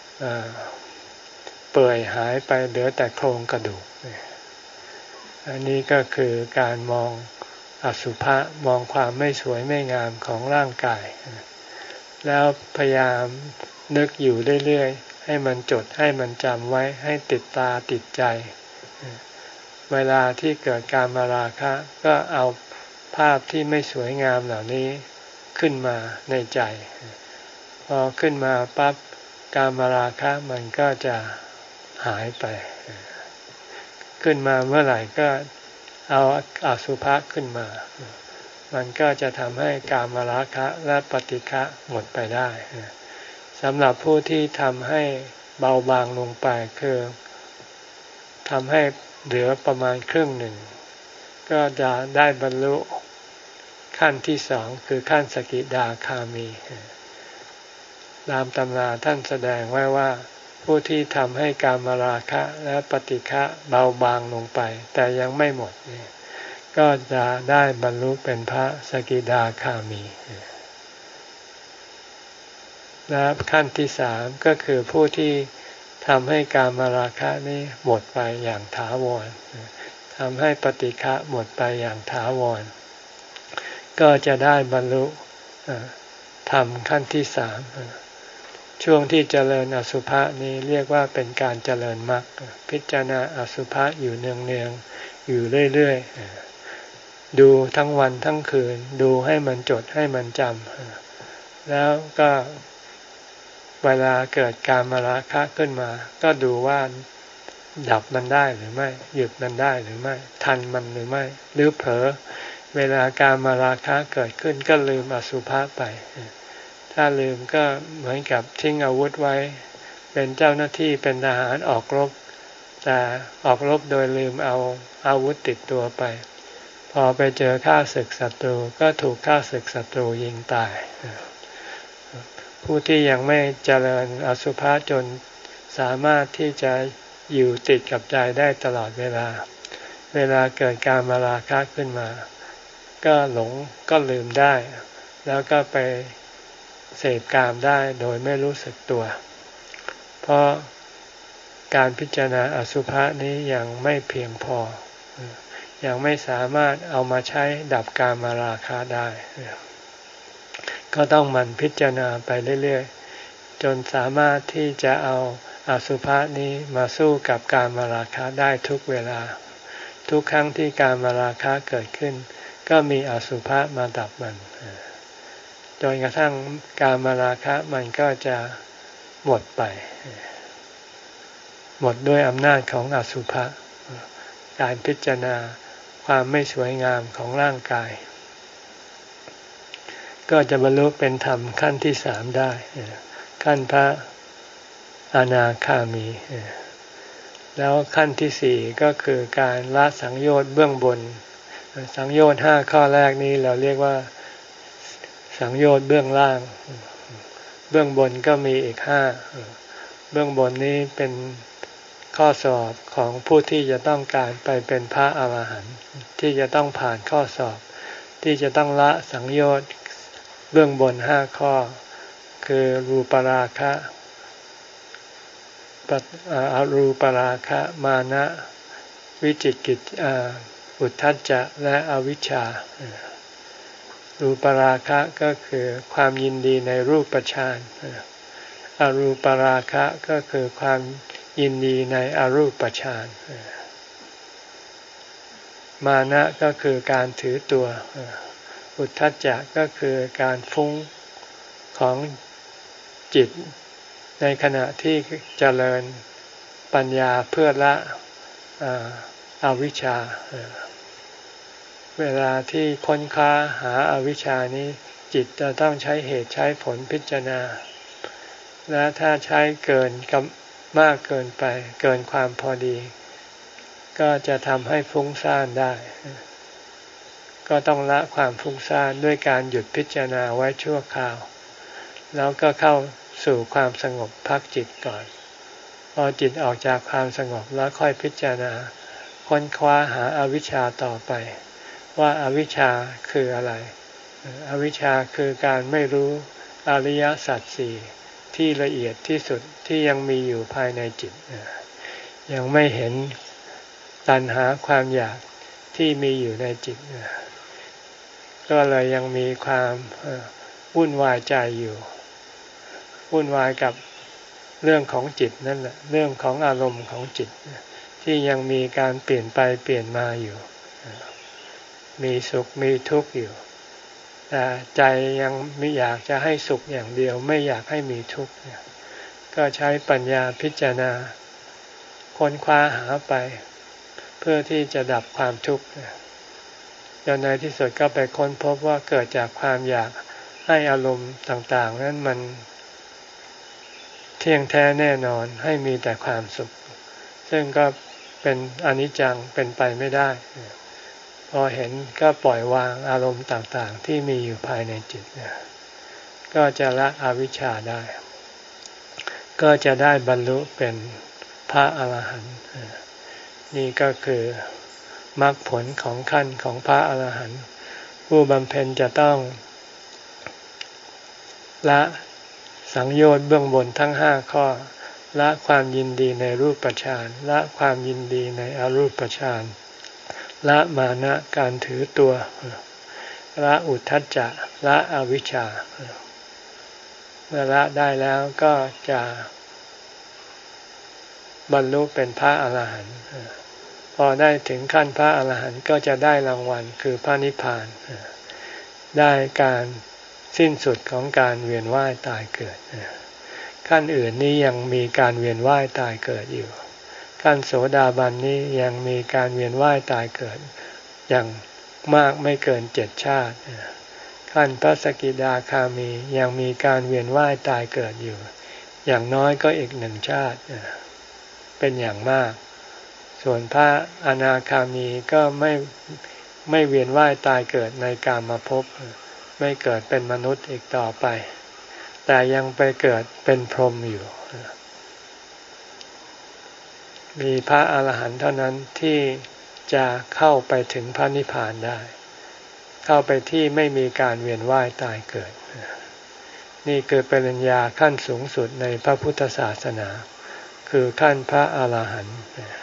เปื่อยหายไปเหลือแต่โครงกระดูกอันนี้ก็คือการมองอสุภะมองความไม่สวยไม่งามของร่างกายแล้วพยายามนึกอยู่เรื่อยๆให้มันจดให้มันจำไว้ให้ติดตาติดใจเวลาที่เกิดกามราคะก็เอาภาพที่ไม่สวยงามเหล่านี้ขึ้นมาในใจพอขึ้นมาปั๊บกามราคะมันก็จะหายไปขึ้นมาเมื่อไหร่ก็เอาอสุภะขึ้นมามันก็จะทำให้กามราคะและปฏิฆะหมดไปได้สำหรับผู้ที่ทำให้เบาบางลงไปคือทำให้เหลือประมาณครึ่งหนึ่งก็จะได้บรรลุขั้นที่สองคือขั้นสกิทาคามีตามตำราท่านแสดงไว้ว่าผู้ที่ทำให้กามราคะและปฏิฆะเบาบางลงไปแต่ยังไม่หมดนี่ก็จะได้บรรลุเป็นพระสกิทาคามีและขั้นที่สามก็คือผู้ที่ทำให้กามราคะนี้หมดไปอย่างถาวรทำให้ปฏิฆะหมดไปอย่างถาวรก็จะได้บรรลุธรรมขั้นที่สามช่วงที่เจริญอสุภะนี้เรียกว่าเป็นการเจริญมรรคพิจารณาอสุภะอยู่เนืองๆอยู่เรื่อยๆดูทั้งวันทั้งคืนดูให้มันจดให้มันจำแล้วก็เวลาเกิดกามราคะขึ้นมาก็ดูว่าดับมันได้หรือไม่หยุดมันได้หรือไม่ทันมันหรือไม่หรือเผลอเวลากามราคะเกิดขึ้นก็ลืมอสุภะไปถ้าลืมก็เหมือนกับทิ้งอาวุธไว้เป็นเจ้าหน้าที่เป็นทหารออกรบแต่ออกรบโดยลืมเอาอาวุธติดตัวไปพอไปเจอข้าศึกศัตรูก็ถูกข้าศึกศัตรูยิงตายผู้ที่ยังไม่เจริญอสุภะจนสามารถที่จะอยู่ติดกับใจได้ตลอดเวลาเวลาเกิดกามราคะขึ้นมาก็หลงก็ลืมได้แล้วก็ไปเสพกามได้โดยไม่รู้สึกตัวเพราะการพิจารณาอสุภะนี้ยังไม่เพียงพอยังไม่สามารถเอามาใช้ดับกามราคะได้ก็ต้องหมั่นพิจารณาไปเรื่อยๆจนสามารถที่จะเอาอสุภะนี้มาสู้กับกามราคะได้ทุกเวลาทุกครั้งที่กามราคะเกิดขึ้นก็มีอสุภะมาดับมันจนกระทั่งกามราคะมันก็จะหมดไปหมดด้วยอำนาจของอสุภะการพิจารณาความไม่สวยงามของร่างกายก็จะบรรลุเป็นธรรมขั้นที่สามได้ขั้นพระอนาคามีแล้วขั้นที่สี่ก็คือการละสังโยชน์เบื้องบนสังโยชน์ห้าข้อแรกนี้เราเรียกว่าสังโยชน์เบื้องล่างเบื้องบนก็มีอีกห้าเบื้องบนนี้เป็นข้อสอบของผู้ที่จะต้องการไปเป็นพระอรหันต์ที่จะต้องผ่านข้อสอบที่จะต้องละสังโยชน์เบื้องบนห้าข้อคือรูปราคะอรูปราคะมานะวิจิกิจอุทธัจจะและอวิชชารูปราคะก็คือความยินดีในรูปฌานอรูปราคะก็คือความยินดีในอรูปฌานมานะก็คือการถือตัวอุทธัจจะก็คือการฟุ้งของจิตในขณะที่เจริญปัญญาเพื่อละอวิชชาเวลาที่ค้นคว้าหาอวิชชานี้จิตจะต้องใช้เหตุใช้ผลพิจารณาและถ้าใช้เกินกับมากเกินไปเกินความพอดีก็จะทำให้ฟุ้งซ่านได้ก็ต้องละความฟุ้งซ่านด้วยการหยุดพิจารณาไว้ชั่วคราวแล้วก็เข้าสู่ความสงบพักจิตก่อนพอจิตออกจากความสงบแล้วค่อยพิจารณาค้นคว้าหาอวิชชาต่อไปว่าอวิชชาคืออะไรอวิชชาคือการไม่รู้อริยสัจสี่ที่ละเอียดที่สุดที่ยังมีอยู่ภายในจิตยังไม่เห็นตัณหาความอยากที่มีอยู่ในจิตก็เลยยังมีความวุ่นวายใจอยู่วุ่นวายกับเรื่องของจิตนั่นแหละเรื่องของอารมณ์ของจิตที่ยังมีการเปลี่ยนไปเปลี่ยนมาอยู่มีสุขมีทุกข์อยู่แต่ใจยังไม่อยากจะให้สุขอย่างเดียวไม่อยากให้มีทุกข์ก็ใช้ปัญญาพิจารณาค้นคว้าหาไปเพื่อที่จะดับความทุกข์จนในที่สุดก็ไปค้นพบว่าเกิดจากความอยากให้อารมณ์ต่างๆนั้นมันเที่ยงแท้แน่นอนให้มีแต่ความสุขซึ่งก็เป็นอนิจจังเป็นไปไม่ได้พอเห็นก็ปล่อยวางอารมณ์ต่างๆที่มีอยู่ภายในจิตก็จะละอวิชชาได้ก็จะได้บรรลุเป็นพระอรหันต์นี่ก็คือมรรคผลของขั้นของพระอรหันต์ผู้บำเพ็ญจะต้องละสังโยชน์เบื้องบนทั้งห้าข้อละความยินดีในรูปฌานละความยินดีในอรูปฌานละมานะการถือตัวละอุทธัจจะละอวิชชาเมื่อละได้แล้วก็จะบรรลุเป็นพระอรหันต์พอได้ถึงขั้นพระอรหันต์ก็จะได้รางวัลคือพระนิพพานได้การสิ้นสุดของการเวียนว่ายตายเกิดขั้นอื่นนี้ยังมีการเวียนว่ายตายเกิดอยู่ขั้นโสดาบันนี้ยังมีการเวียนว่ายตายเกิดอย่างมากไม่เกินเจ็ดชาติขั้นพระสกิทาคามียังมีการเวียนว่ายตายเกิดอยู่อย่างน้อยก็อีกหนึ่งชาติเป็นอย่างมากส่วนพระอนาคามีก็ไม่ไม่เวียนว่ายตายเกิดในกามภพไม่เกิดเป็นมนุษย์อีกต่อไปแต่ยังไปเกิดเป็นพรหมอยู่มีพระอาหารหันต์เท่านั้นที่จะเข้าไปถึงพระนิพพานได้เข้าไปที่ไม่มีการเวียนว่ายตายเกิดนี่คือปริญญาขั้นสูงสุดในพระพุทธศาสนาคือขั้นพระอาหารหันต์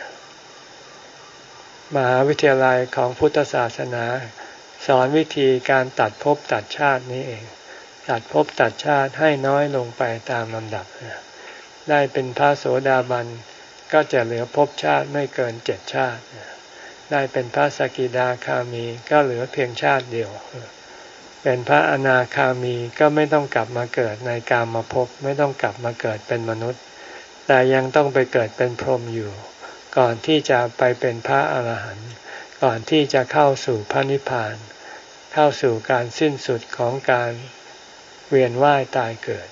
มหาวิทยาลัยของพุทธศาสนาสอนวิธีการตัดภพตัดชาตินี้เองตัดภพตัดชาติให้น้อยลงไปตามลำดับได้เป็นพระโสดาบันก็จะเหลือภพชาติไม่เกินเจ็ดชาติได้เป็นพระสกิทาคามีก็เหลือเพียงชาติเดียวเป็นพระอนาคามีก็ไม่ต้องกลับมาเกิดในกามภพไม่ต้องกลับมาเกิดเป็นมนุษย์แต่ยังต้องไปเกิดเป็นพรหมอยู่ก่อนที่จะไปเป็นพระอรหันต์ก่อนที่จะเข้าสู่พระนิพพานเข้าสู่การสิ้นสุดของการเวียนว่ายตายเกิด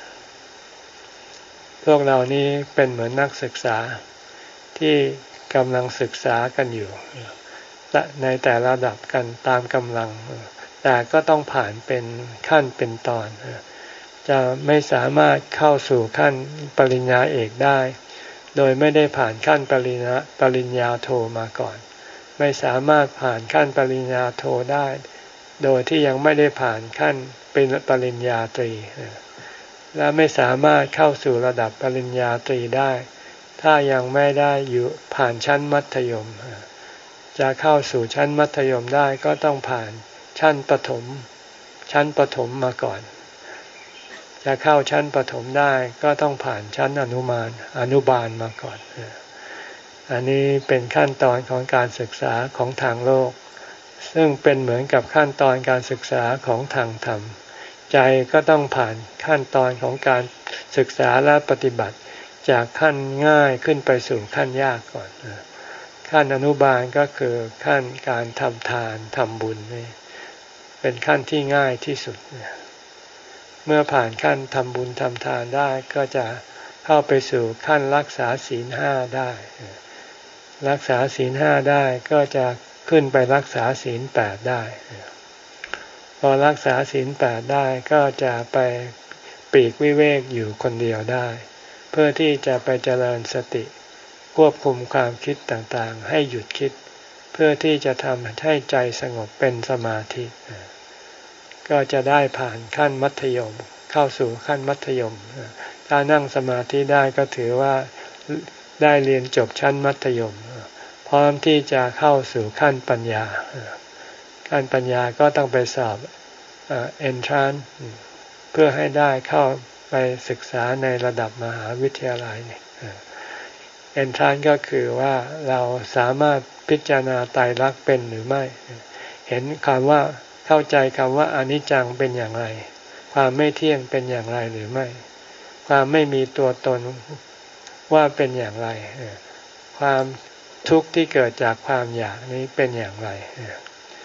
พวกเรานี้เป็นเหมือนนักศึกษาที่กำลังศึกษากันอยู่ในแต่ละระดับกันตามกำลังแต่ก็ต้องผ่านเป็นขั้นเป็นตอนจะไม่สามารถเข้าสู่ขั้นปริญญาเอกได้โดยไม่ได้ผ่านขั้นปริญญาปริญญาโทมาก่อนไม่สามารถผ่านขั้นปริญญาโทได้โดยที่ยังไม่ได้ผ่านขั้นเป็นปริญญาตรีและไม่สามารถเข้าสู่ระดับปริญญาตรีได้ถ้ายังไม่ได้อยู่ผ่านชั้นมัธยมจะเข้าสู่ชั้นมัธยมได้ก็ต้องผ่านชั้นประถมชั้นประถมมาก่อนจะเข้าชั้นประถมได้ก็ต้องผ่านชั้นอนุบาลอนุบาลมาก่อนอันนี้เป็นขั้นตอนของการศึกษาของทางโลกซึ่งเป็นเหมือนกับขั้นตอนการศึกษาของทางธรรมใจก็ต้องผ่านขั้นตอนของการศึกษาและปฏิบัติจากขั้นง่ายขึ้นไปสู่ขั้นยากก่อนขั้นอนุบาลก็คือขั้นการทำทานทำบุญนี่เป็นขั้นที่ง่ายที่สุดเมื่อผ่านขั้นทำบุญทำทานได้ก็จะเข้าไปสู่ขั้นรักษาศีลห้าได้รักษาศีลห้าได้ก็จะขึ้นไปรักษาศีลแปดได้พอรักษาศีลแปดได้ก็จะไปปลีกวิเวกอยู่คนเดียวได้เพื่อที่จะไปเจริญสติควบคุมความคิดต่างๆให้หยุดคิดเพื่อที่จะทำให้ใจสงบเป็นสมาธิก็จะได้ผ่านขั้นมัธยมเข้าสู่ขั้นมัธยมถ้านั่งสมาธิได้ก็ถือว่าได้เรียนจบชั้นมัธยมพร้อมที่จะเข้าสู่ขั้นปัญญาขั้นปัญญาก็ต้องไปสอบเอ็นทรานซ์เพื่อให้ได้เข้าไปศึกษาในระดับมหาวิทยาลัยเอ็นทรานซ์ก็คือว่าเราสามารถพิจารณาไตรลักษณ์เป็นหรือไม่เห็นคำว่าเข้าใจคำว่าอนิจจังเป็นอย่างไรความไม่เที่ยงเป็นอย่างไรหรือไม่ความไม่มีตัวตนว่าเป็นอย่างไรความทุกข์ที่เกิดจากความอยากนี้เป็นอย่างไร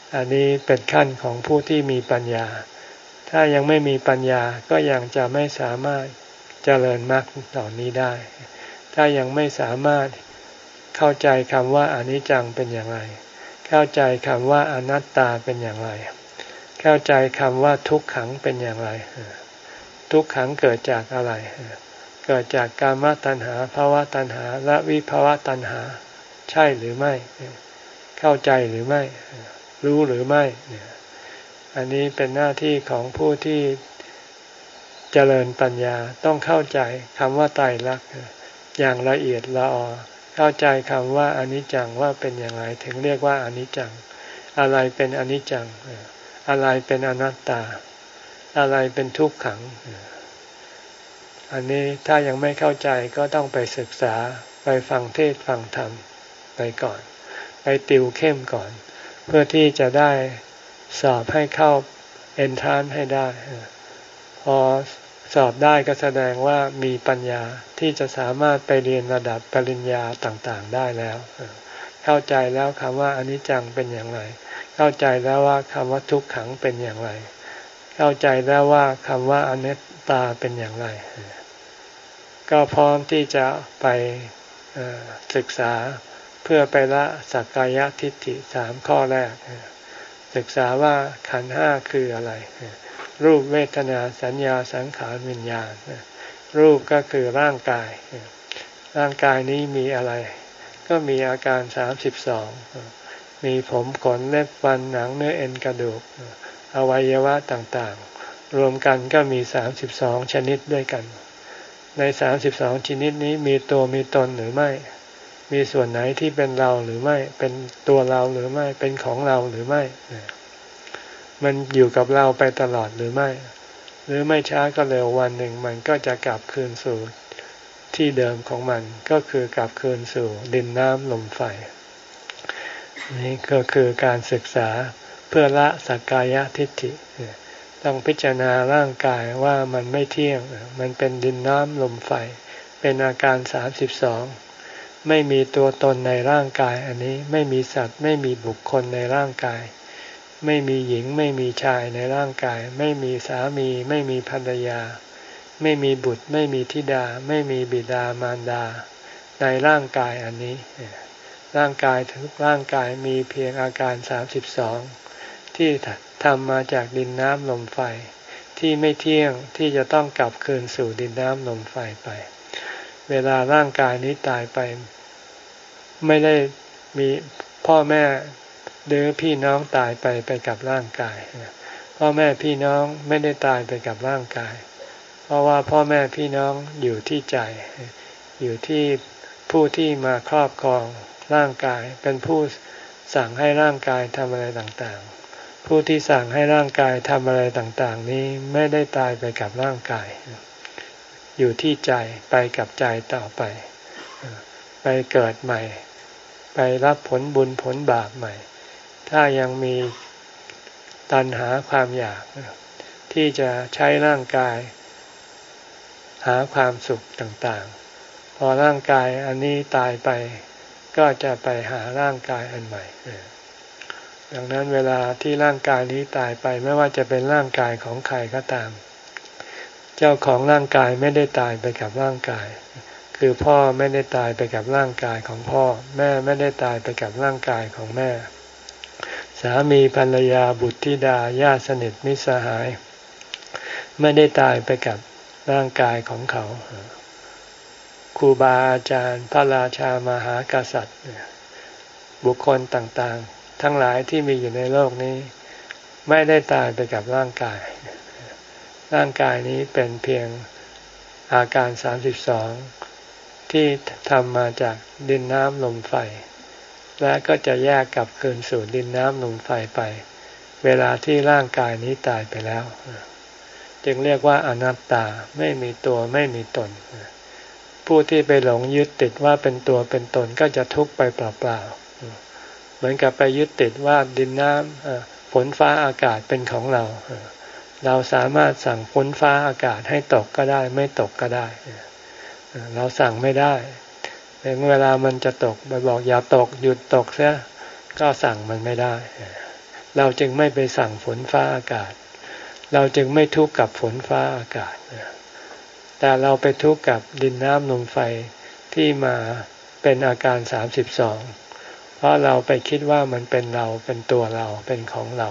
อันนี้เป็นขั้นของผู้ที่มีปัญญาถ้ายังไม่มีปัญญาก็ยังจะไม่สามารถเจริญมรรคเหล่านี้ได้ถ้ายังไม่สามารถเข้าใจคำว่าอนิจจังเป็นอย่างไรเข้าใจคำว่าอนัตตาเป็นอย่างไรเข้าใจคำว่าทุกขังเป็นอย่างไรทุกขังเกิดจากอะไรเกิดจากกามตัณหาภวตัณหาและวิภวตัณหาใช่หรือไม่เข้าใจหรือไม่รู้หรือไม่อันนี้เป็นหน้าที่ของผู้ที่เจริญปัญญาต้องเข้าใจคำว่าไตรลักษณ์อย่างละเอียดละออเข้าใจคำว่าอนิจจังว่าเป็นอย่างไรถึงเรียกว่าอนิจจังอะไรเป็นอนิจจังอะไรเป็นอนัตตาอะไรเป็นทุกขังอันนี้ถ้ายังไม่เข้าใจก็ต้องไปศึกษาไปฟังเทศน์ฟังธรรมไปก่อนไปติวเข้มก่อนเพื่อที่จะได้สอบให้เข้าเอนทรานซ์ให้ได้พอสอบได้ก็แสดงว่ามีปัญญาที่จะสามารถไปเรียนระดับปริญญาต่างๆได้แล้วเข้าใจแล้วคำว่าอนิจจังเป็นอย่างไรเข้าใจแล้วว่าคำว่าทุกขังเป็นอย่างไรเข้าใจแล้วว่าคำว่าอนัตตาเป็นอย่างไรก็พร้อมที่จะไปศึกษาเพื่อไปละสักกายทิฏฐิสามข้อแรกศึกษาว่าขันธ์ห้าคืออะไรรูปเวทนาสัญญาสังขารวิญญาณรูปก็คือร่างกายร่างกายนี้มีอะไรก็มีอาการสามสิบสองมีผมขนเล็บฟันหนังเนื้อเอ็นกระดูกอวัยวะต่างๆรวมกันก็มีสามสิบสองชนิดด้วยกันในสามสิบสองชนิดนี้มีตัวมีตนหรือไม่มีส่วนไหนที่เป็นเราหรือไม่เป็นตัวเราหรือไม่เป็นของเราหรือไม่มันอยู่กับเราไปตลอดหรือไม่หรือไม่ช้าก็เร็ววันหนึ่งมันก็จะกลับคืนสู่ที่เดิมของมันก็คือกลับคืนสู่ดินน้ำลมไฟนี่ก็คือการศึกษาเพื่อละสักกายทิฏฐิต้องพิจารณาร่างกายว่ามันไม่เที่ยงมันเป็นดินน้ำลมไฟเป็นอาการสามสิบสองไม่มีตัวตนในร่างกายอันนี้ไม่มีสัตว์ไม่มีบุคคลในร่างกายไม่มีหญิงไม่มีชายในร่างกายไม่มีสามีไม่มีภรรยาไม่มีบุตรไม่มีธิดาไม่มีบิดามารดาในร่างกายอันนี้ร่างกายทุกร่างกายมีเพียงอาการสามสิบสองที่ทำมาจากดินน้ำลมไฟที่ไม่เที่ยงที่จะต้องกลับคืนสู่ดินน้ำลมไฟไปเวลาร่างกายนี้ตายไปไม่ได้มีพ่อแม่หรือพี่น้องตายไปไปกับร่างกายพ่อแม่พี่น้องไม่ได้ตายไปกับร่างกายเพราะว่าพ่อแม่พี่น้องอยู่ที่ใจอยู่ที่ผู้ที่มาครอบครองร่างกายเป็นผู้สั่งให้ร่างกายทำอะไรต่างๆผู้ที่สั่งให้ร่างกายทำอะไรต่างๆนี้ไม่ได้ตายไปกับร่างกายอยู่ที่ใจไปกับใจต่อไปไปเกิดใหม่ไปรับผลบุญผลบาปใหม่ถ้ายังมีตัณหาความอยากที่จะใช้ร่างกายหาความสุขต่างๆพอร่างกายอันนี้ตายไปก็จะไปหาร่างกายอันใหม่ดังนั้นเวลาที่ร่างกายนี้ตายไปไม่ว่าจะเป็นร่างกายของใครก็ตามเจ้าของร่างกายไม่ได้ตายไปกับร่างกายคือพ่อไม่ได้ตายไปกับร่างกายของพ่อแม่ไม่ได้ตายไปกับร่างกายของแม่สามีภรรยาบุตรธิดาญาติสนิทมิตรสหายไม่ได้ตายไปกับร่างกายของเขาครูบาอาจารย์พระราชามหากษัตริย์บุคคลต่างๆทั้งหลายที่มีอยู่ในโลกนี้ไม่ได้ตายไปกับร่างกายร่างกายนี้เป็นเพียงอาการสามสิบสองที่ทำมาจากดินน้ำลมไฟและก็จะแยกกลับคืนสู่ดินน้ำลมไฟไปเวลาที่ร่างกายนี้ตายไปแล้วจึงเรียกว่าอนัตตาไม่มีตัวไม่มีตนผู้ที่ไปหลงยึดติดว่าเป็นตัวเป็นตนก็จะทุกข์ไปเปล่าๆเหมือนกับไปยึดติดว่าดินน้ำฝนฟ้าอากาศเป็นของเราเราสามารถสั่งฝนฟ้าอากาศให้ตกก็ได้ไม่ตกก็ได้เราสั่งไม่ได้แต่เวลามันจะตกไปบอกอย่าตกหยุดตกเสียก็สั่งมันไม่ได้เราจึงไม่ไปสั่งฝนฟ้าอากาศเราจึงไม่ทุกข์กับฝนฟ้าอากาศแต่เราไปทุกข์กับดินน้ำลมไฟที่มาเป็นอาการสามสิบสองเพราะเราไปคิดว่ามันเป็นเราเป็นตัวเราเป็นของเรา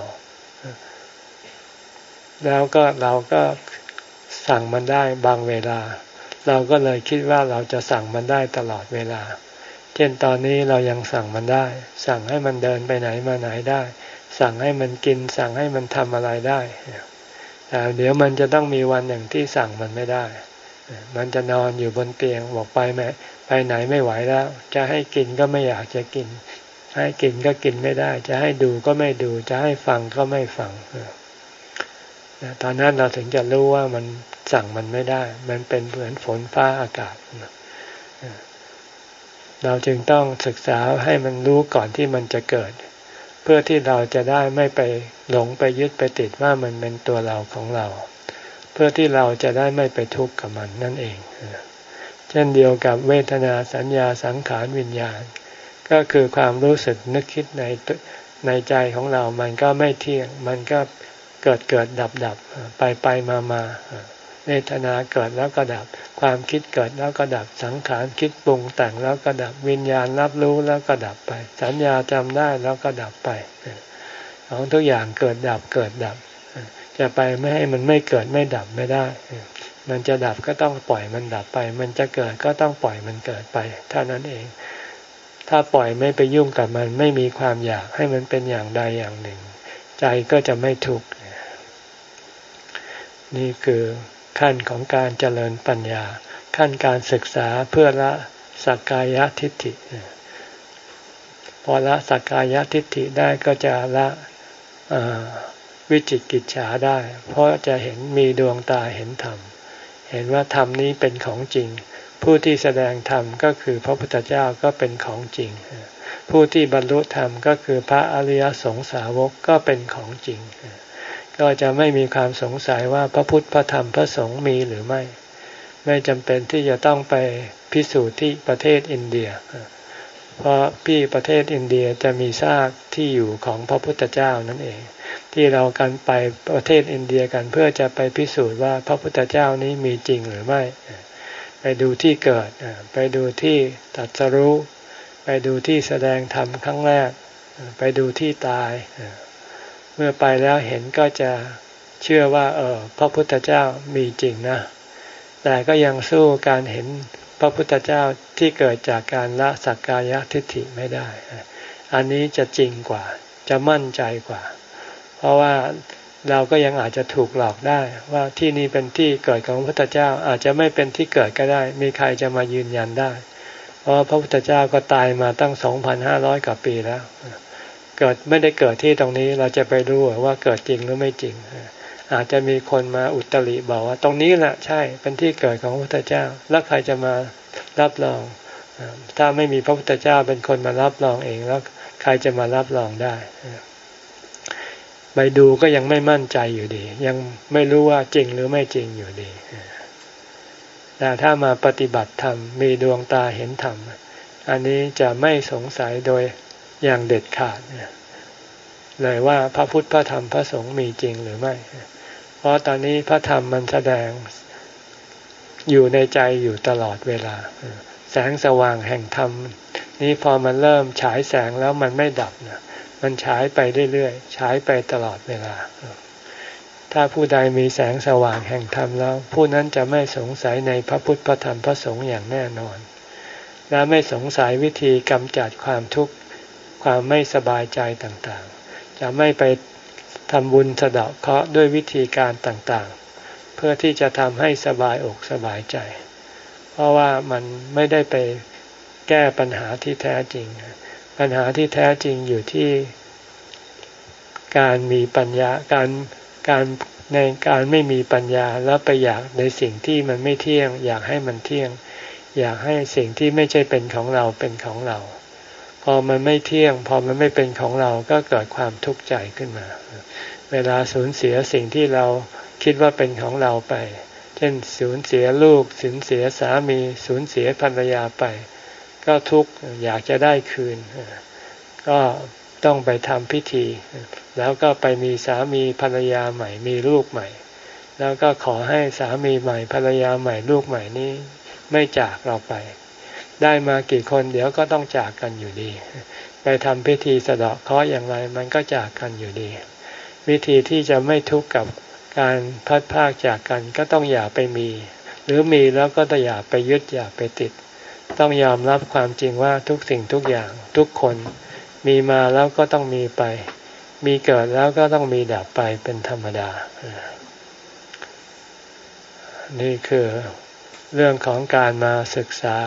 แล้วก็เราก็สั่งมันได้บางเวลาเราก็เลยคิดว่าเราจะสั่งมันได้ตลอดเวลาเช่นตอนนี้เรายังสั่งมันได้สั่งให้มันเดินไปไหนมาไหนได้สั่งให้มันกินสั่งให้มันทำอะไรได้แต่เดี๋ยวมันจะต้องมีวันหนึ่งที่สั่งมันไม่ได้มันจะนอนอยู่บนเตียงบอกไปไหมไปไหนไม่ไหวแล้วจะให้กินก็ไม่อยากจะกินให้กินก็กินไม่ได้จะให้ดูก็ไม่ดูจะให้ฟังก็ไม่ฟังตอนนั้นเราถึงจะรู้ว่ามันสั่งมันไม่ได้มันเป็นเหมือนฝนฟ้าอากาศเราจึงต้องศึกษาให้มันรู้ก่อนที่มันจะเกิดเพื่อที่เราจะได้ไม่ไปหลงไปยึดไปติดว่ามันเป็นตัวเราของเราเพื่อที่เราจะได้ไม่ไปทุกข์กับมันนั่นเองเช่นเดียวกับเวทนาสัญญาสังขารวิญญาณก็คือความรู้สึกนึกคิดในในใจของเรามันก็ไม่เที่ยงมันก็เกิดเกิดดับดับไปไปมามาเวทนาเกิดแล้วก็ดับความคิดเกิดแล้วก็ดับสังขารคิดปรุงแต่งแล้วก็ดับวิญญาณรับรู้แล้วก็ดับไปสัญญาจำได้แล้วก็ดับไปของทุกอย่างเกิดดับเกิดดับจะไปไม่ให้มันไม่เกิดไม่ดับไม่ได้มันจะดับก็ต้องปล่อยมันดับไปมันจะเกิดก็ต้องปล่อยมันเกิดไปเท่านั้นเองถ้าปล่อยไม่ไปยุ่งกับมันไม่มีความอยากให้มันเป็นอย่างใดอย่างหนึ่งใจก็จะไม่ทุกข์นี่คือขั้นของการเจริญปัญญาขั้นการศึกษาเพื่อละสักกายทิฏฐิพอละสักกายทิฏฐิได้ก็จะละวิจิกิจฉาได้เพราะจะเห็นมีดวงตาเห็นธรรมเห็นว่าธรรมนี้เป็นของจริงผู้ที่แสดงธรรมก็คือพระพุทธเจ้าก็เป็นของจริงผู้ที่บรรลุธรรมก็คือพระอริยสงสาวกก็เป็นของจริงก็จะไม่มีความสงสัยว่าพระพุทธพระธรรมพระสงฆ์มีหรือไม่ไม่จำเป็นที่จะต้องไปพิสูจน์ที่ประเทศอินเดียเพราะพี่ประเทศอินเดียจะมีซากที่อยู่ของพระพุทธเจ้านั่นเองที่เรากันไปประเทศอินเดียกันเพื่อจะไปพิสูจน์ว่าพระพุทธเจ้านี้มีจริงหรือไม่ไปดูที่เกิดไปดูที่ตรัสรู้ไปดูที่แสดงธรรมครั้งแรกไปดูที่ตายเมื่อไปแล้วเห็นก็จะเชื่อว่าเออพระพุทธเจ้ามีจริงนะแต่ก็ยังสู้การเห็นพระพุทธเจ้าที่เกิดจากการละสักกายทิฏฐิไม่ได้อันนี้จะจริงกว่าจะมั่นใจกว่าเพราะว่าเราก็ยังอาจจะถูกหลอกได้ว่าที่นี่เป็นที่เกิดของพระพุทธเจ้าอาจจะไม่เป็นที่เกิดก็ได้มีใครจะมายืนยันได้เพราะพระพุทธเจ้าก็ตายมาตั้ง สองพันห้าร้อย กว่าปีแล้วเกิดไม่ได้เกิดที่ตรงนี้เราจะไปรู้ว่าเกิดจริงหรือไม่จริงอาจจะมีคนมาอุตริบอกว่าตรงนี้แหละใช่เป็นที่เกิดของพระพุทธเจ้าแล้วใครจะมารับรองถ้าไม่มีพระพุทธเจ้าเป็นคนมารับรองเองแล้วใครจะมารับรองได้ไปดูก็ยังไม่มั่นใจอยู่ดียังไม่รู้ว่าจริงหรือไม่จริงอยู่ดีแต่ถ้ามาปฏิบัติธรรมมีดวงตาเห็นธรรมอันนี้จะไม่สงสัยโดยอย่างเด็ดขาดเลยว่าพระพุทธพระธรรมพระสงฆ์มีจริงหรือไม่เพราะตอนนี้พระธรรมมันแสดงอยู่ในใจอยู่ตลอดเวลาแสงสว่างแห่งธรรมนี้พอมันเริ่มฉายแสงแล้วมันไม่ดับนะมันฉายไปเรื่อยๆฉายไปตลอดเวลาถ้าผู้ใดมีแสงสว่างแห่งธรรมแล้วผู้นั้นจะไม่สงสัยในพระพุทธพระธรรมพระสงฆ์อย่างแน่นอนและไม่สงสัยวิธีกำจัดความทุกข์ความไม่สบายใจต่างๆจะไม่ไปทำบุญสะเดาะเคราะห์ด้วยวิธีการต่างๆเพื่อที่จะทำให้สบายอกสบายใจเพราะว่ามันไม่ได้ไปแก้ปัญหาที่แท้จริงปัญหาที่แท้จริงอยู่ที่การมีปัญญาการการในการไม่มีปัญญาแล้วไปอยากในสิ่งที่มันไม่เที่ยงอยากให้มันเที่ยงอยากให้สิ่งที่ไม่ใช่เป็นของเราเป็นของเราพอมันไม่เที่ยงพอมันไม่เป็นของเราก็เกิดความทุกข์ใจขึ้นมาเวลาสูญเสียสิ่งที่เราคิดว่าเป็นของเราไปเช่นสูญเสียลูกสูญเสียสามีสูญเสียภรรยาไปก็ทุกข์อยากจะได้คืนก็ต้องไปทำพิธีแล้วก็ไปมีสามีภรรยาใหม่มีลูกใหม่แล้วก็ขอให้สามีใหม่ภรรยาใหม่ลูกใหม่นี้ไม่จากเราไปได้มากี่คนเดี๋ยวก็ต้องจากกันอยู่ดีไปทำพิธีสะเดาะเคราะห์อย่างไรมันก็จากกันอยู่ดีวิธีที่จะไม่ทุกข์กับการพัดพรากจากกันก็ต้องอย่าไปมีหรือมีแล้วก็อย่าไปยึดอย่าไปติดต้องยอมรับความจริงว่าทุกสิ่งทุกอย่างทุกคนมีมาแล้วก็ต้องมีไปมีเกิดแล้วก็ต้องมีดับไปเป็นธรรมดานี่คือเรื่องของการมาศึกษา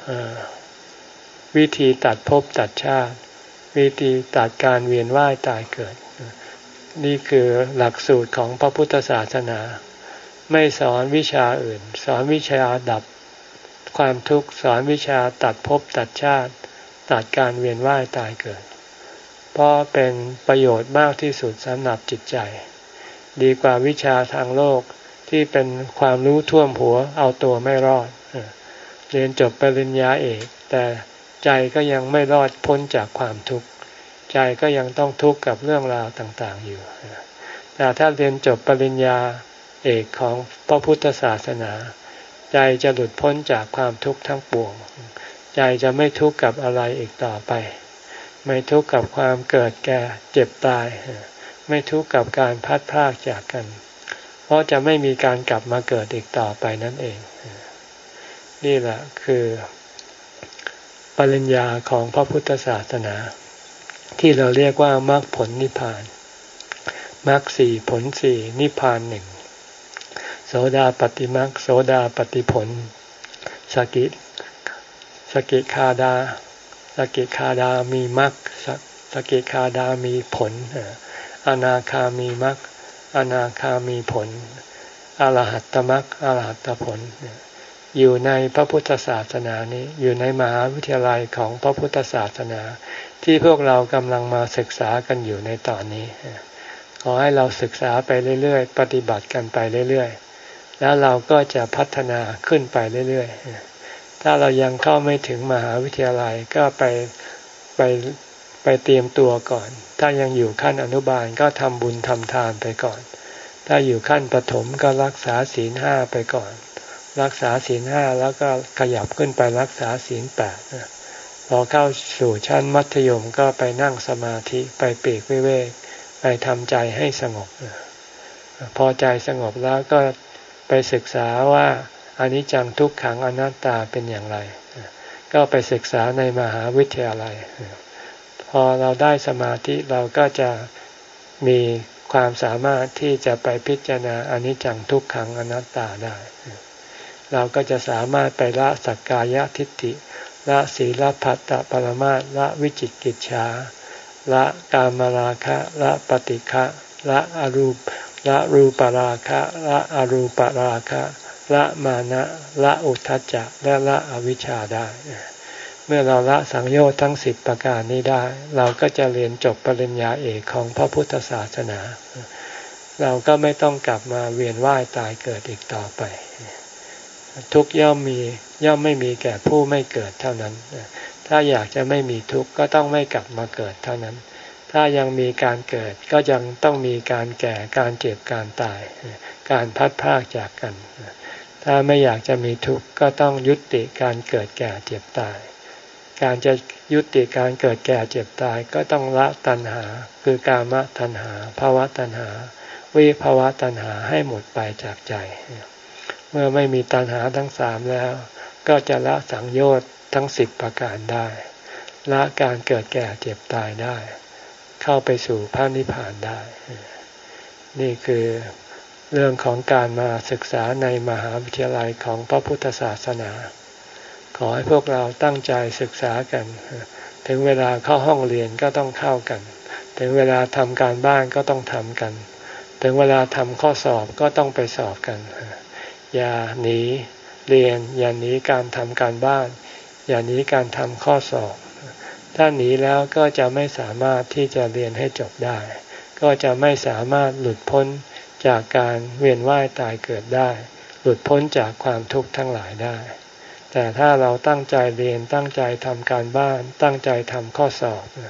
วิธีตัดภพตัดชาติวิธีตัดการเวียนว่ายตายเกิดนี่คือหลักสูตรของพระพุทธศาสนาไม่สอนวิชาอื่นสอนวิชาดับความทุกข์สอนวิชาตัดภพตัดชาติตัดการเวียนว่ายตายเกิดเพราะเป็นประโยชน์มากที่สุดสำหรับจิตใจดีกว่าวิชาทางโลกที่เป็นความรู้ท่วมหัวเอาตัวไม่รอดเรียนจบปริญญาเอกแต่ใจก็ยังไม่รอดพ้นจากความทุกข์ใจก็ยังต้องทุกข์กับเรื่องราวต่างๆอยู่แต่ถ้าเรียนจบปริญญาเอกของพระพุทธศาสนาใจจะหลุดพ้นจากความทุกข์ทั้งปวงใจจะไม่ทุกข์กับอะไรอีกต่อไปไม่ทุกข์กับความเกิดแก่เจ็บตายไม่ทุกข์กับการพัดพรากจากกันเพราะจะไม่มีการกลับมาเกิดอีกต่อไปนั่นเองนี่แหละคือปริญญาของพระพุทธศาสนาที่เราเรียกว่ามรรคผลนิพพานมรรคสี่ผลสี่นิพพานหนึ่งโสดาปัตติมรรคโสดาปัตติผลสกิสกิคาดาสกิคาดามีมรรคสกิคาดามีผลอนาคามีมรรคอนาคามีผลอรหัตตมรรคอรหัตตผลอยู่ในพระพุทธศาสนานี้อยู่ในมหาวิทยาลัยของพระพุทธศาสนาที่พวกเรากำลังมาศึกษากันอยู่ในตอนนี้ขอให้เราศึกษาไปเรื่อยๆปฏิบัติกันไปเรื่อยๆแล้วเราก็จะพัฒนาขึ้นไปเรื่อยๆถ้าเรายังเข้าไม่ถึงมหาวิทยาลัยก็ไปไปไปเตรียมตัวก่อนถ้ายังอยู่ขั้นอนุบาลก็ทำบุญทำทานไปก่อนถ้าอยู่ขั้นประถมก็รักษาศีลห้าไปก่อนรักษาศีลห้าแล้วก็ขยับขึ้นไปรักษาศีลแปดพอเข้าสู่ชั้นมัธยมก็ไปนั่งสมาธิไปปีกวิเวกไปทำใจให้สงบพอใจสงบแล้วก็ไปศึกษาว่าอนิจจังทุกขังอนัตตาเป็นอย่างไรก็ไปศึกษาในมหาวิทยาลัยพอเราได้สมาธิเราก็จะมีความสามารถที่จะไปพิจารณาอนิจจังทุกขังอนัตตาได้เราก็จะสามารถไปละสักกายทิฏฐิละศีลพัตตปรมาสละวิจิกิจฉาละกามราคะละปฏิฆะละอรูปละรูปราคะละอรูปราคะละมานะละอุทธัจจะและละอวิชชาได้เมื่อเราละสังโยชน์ทั้งสิบประการนี้ได้เราก็จะเรียนจบปริญญาเอกของพระพุทธศาสนาเราก็ไม่ต้องกลับมาเวียนว่ายตายเกิดอีกต่อไปทุกข์ย่อมมีย่อมไม่มีแก่ผู้ไม่เกิดเท่านั้นถ้าอยากจะไม่มีทุกข์ก็ต้องไม่กลับมาเกิดเท่านั้นถ้ายังมีการเกิดก็ยังต้องมีการแก่การเจ็บการตายการพัดพรากจากกันถ้าไม่อยากจะมีทุกข์ก็ต้องยุติการเกิดแก่เจ็บตายการจะยุติการเกิดแก่เจ็บตายก็ต้องละตัณหาคือกามตัณหาภวตัณหาวิภวตัณหาให้หมดไปจากใจเมื่อไม่มีตัณหาทั้งสามแล้วก็จะละสังโยชน์ทั้งสิบประการได้ละการเกิดแก่เจ็บตายได้เข้าไปสู่พระนิพพานได้นี่คือเรื่องของการมาศึกษาในมหาวิทยาลัยของพระพุทธศาสนาขอให้พวกเราตั้งใจศึกษากันถึงเวลาเข้าห้องเรียนก็ต้องเข้ากันถึงเวลาทำการบ้านก็ต้องทำกันถึงเวลาทำข้อสอบก็ต้องไปสอบกันอย่าหนีเรียนอย่าหนีการทำการบ้านอย่าหนีการทำข้อสอบถ้าหนีแล้วก็จะไม่สามารถที่จะเรียนให้จบได้ก็จะไม่สามารถหลุดพ้นจากการเวียนว่ายตายเกิดได้หลุดพ้นจากความทุกข์ทั้งหลายได้แต่ถ้าเราตั้งใจเรียนตั้งใจทำการบ้านตั้งใจทำข้อสอบ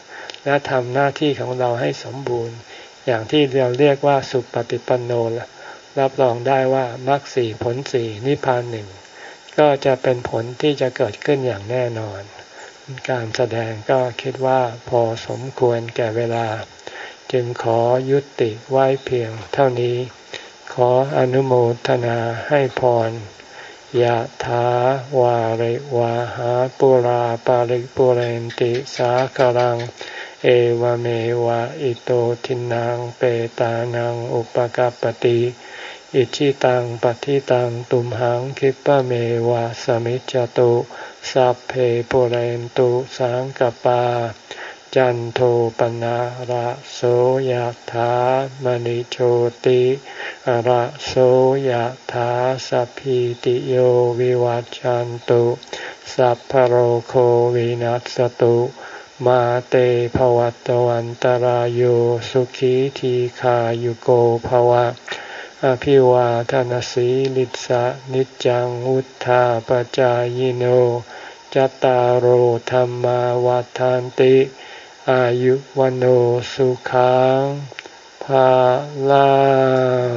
และทำหน้าที่ของเราให้สมบูรณ์อย่างที่เราเรียกว่าสุปฏิปันโนรับรองได้ว่ามรรคสี่ผลสี่นิพพานหนึ่งก็จะเป็นผลที่จะเกิดขึ้นอย่างแน่นอนการแสดงก็คิดว่าพอสมควรแก่เวลาจึงขอยุติไว้เพียงเท่านี้ขออนุโมทนาให้พรยะถาวาริวาหาปุราปาริปุเรนติสาคลังเอวเมวะอิโตทินังเปตานังอุปกัปปติอิชิตังปฏิตังตุมหังคิปะเมวะสมิจจตุสัพเพปุเรนตุสังกปาจันโทปนะระโสยถามณิโชติระโสยถาสัพพิติโยวิวัจจันตุสัพพโรโควินัสตุมาเตภวัตวันตารโยสุขีทีขายุโกภวะอภิวาทนสีลิสะนิจังวุธาปจายโนจัตตารโอธรรมาวาทานติอายุวันโอสุขังภาลัง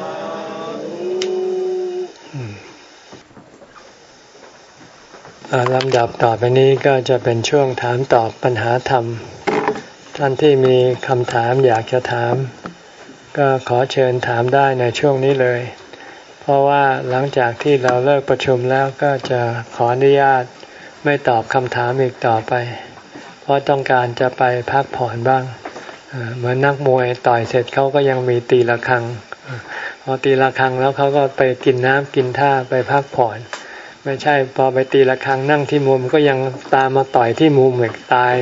ลำดับต่อไปนี้ก็จะเป็นช่วงถามตอบปัญหาธรรมท่านที่มีคำถามอยากจะถามก็ขอเชิญถามได้ในช่วงนี้เลยเพราะว่าหลังจากที่เราเลิกประชุมแล้วก็จะขออนุญาตไม่ตอบคำถามอีกต่อไปเพราะต้องการจะไปพักผ่อนบ้างเหมือนนักมวยต่อยเสร็จเขาก็ยังมีตีระฆังพอตีระฆังแล้วเขาก็ไปกินน้ำกินท่าไปพักผ่อนไม่ใช่พอไปตีระฆังนั่งที่มุมก็ยังตามมาต่อยที่มุมอีกตาย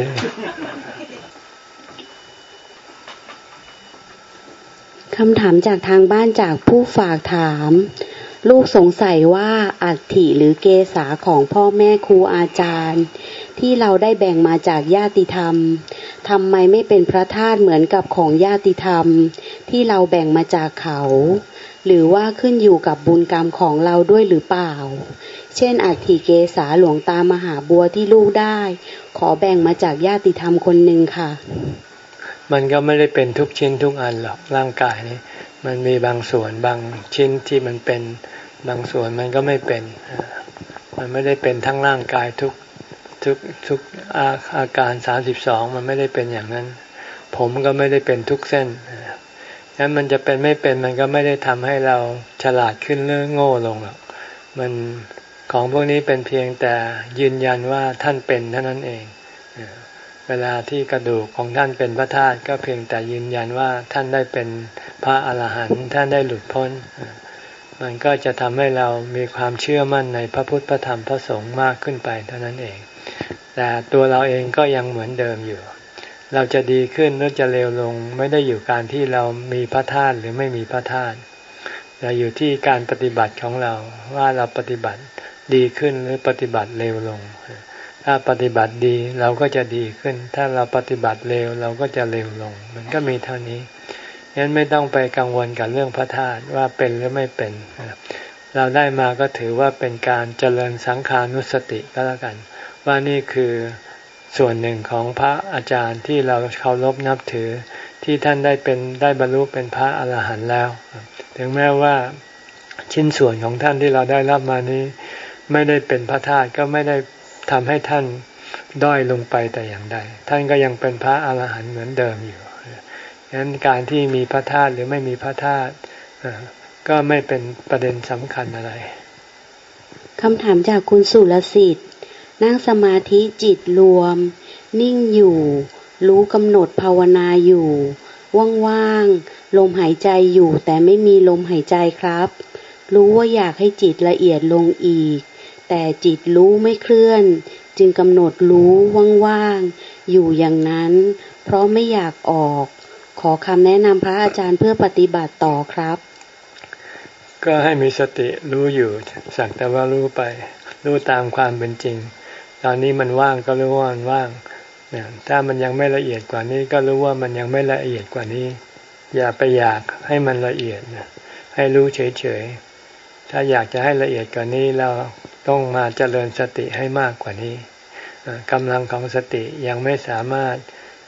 คำถามจากทางบ้านจากผู้ฝากถามลูกสงสัยว่าอัฐิหรือเกศาของพ่อแม่ครูอาจารย์ที่เราได้แบ่งมาจากญาติธรรมทำไมไม่เป็นพระธาตุเหมือนกับของญาติธรรมที่เราแบ่งมาจากเขาหรือว่าขึ้นอยู่กับบุญกรรมของเราด้วยหรือเปล่าเช่นอัฐิเกศาหลวงตามหาบัวที่ลูกได้ขอแบ่งมาจากญาติธรรมคนหนึ่งค่ะ
มันก็ไม่ได้เป็นทุกชิ้นทุกอันหรอกร่างกายนี่มันมีบางส่วนบางชิ้นที่มันเป็นบางส่วนมันก็ไม่เป็นมันไม่ได้เป็นทั้งร่างกายทุกทุกทุกอาอาการสามสิบสองมันไม่ได้เป็นอย่างนั้นผมก็ไม่ได้เป็นทุกเส้นงั้นมันจะเป็นไม่เป็นมันก็ไม่ได้ทำให้เราฉลาดขึ้นหรือโง่ลงหรอกมันของพวกนี้เป็นเพียงแต่ยืนยันว่าท่านเป็นเท่านั้นเองเวลาที่กระดูกของท่านเป็นพระธาตุก็เพียงแต่ยืนยันว่าท่านได้เป็นพระอรหันต์ท่านได้หลุดพ้นมันก็จะทำให้เรามีความเชื่อมั่นในพระพุทธพระธรรมพระสงฆ์มากขึ้นไปเท่านั้นเองแต่ตัวเราเองก็ยังเหมือนเดิมอยู่เราจะดีขึ้นหรือจะเลวลงไม่ได้อยู่การที่เรามีพระธาตุหรือไม่มีพระธาตุแต่อยู่ที่การปฏิบัติของเราว่าเราปฏิบัติดีขึ้นหรือปฏิบัติเลวลงถ้าปฏิบัติดีเราก็จะดีขึ้นถ้าเราปฏิบัติเลวเราก็จะเลวลงมันก็มีเท่านี้งั้นไม่ต้องไปกังวลกับเรื่องพระธาตุว่าเป็นหรือไม่เป็นเราได้มาก็ถือว่าเป็นการเจริญสังขานุสติก็แล้วกันว่านี่คือส่วนหนึ่งของพระอาจารย์ที่เราเคารพนับถือที่ท่านได้เป็นได้บรรลุเป็นพระอรหันต์แล้วถึงแม้ว่าชิ้นส่วนของท่านที่เราได้รับมานี้ไม่ได้เป็นพระธาตุก็ไม่ได้ทำให้ท่านด้อยลงไปแต่อย่างใดท่านก็ยังเป็นพระอรหันต์เหมือนเดิมอยู่ฉะนั้นการที่มีพระธาตุหรือไม่มีพระธาตุก็ไม่เป็นประเด็นสำคัญอะไร
คำถามจากคุณสุรสิทธิ์นั่งสมาธิจิตรวมนิ่งอยู่รู้กำหนดภาวนาอยู่ว่างๆลมหายใจอยู่แต่ไม่มีลมหายใจครับรู้ว่าอยากให้จิตละเอียดลงอีกแต่จิตรู้ไม่เคลื่อนจึงกำหนดรู้ว่างๆอยู่อย่างนั้นเพราะไม่อยากออกขอคำแนะนำพระอาจารย์เพื่อปฏิบัติต่อครับ
ก็ให้มีสติรู้อยู่สักแต่ว่ารู้ไปรู้ตามความเป็นจริงตอนนี้มันว่างก็รู้ว่ามันว่างถ้ามันยังไม่ละเอียดกว่านี้ก็รู้ว่ามันยังไม่ละเอียดกว่านี้อย่าไปอยากให้มันละเอียดให้รู้เฉยๆถ้าอยากจะให้ละเอียดกว่านี้เราต้องมาเจริญสติให้มากกว่านี้กำลังของสติยังไม่สามารถ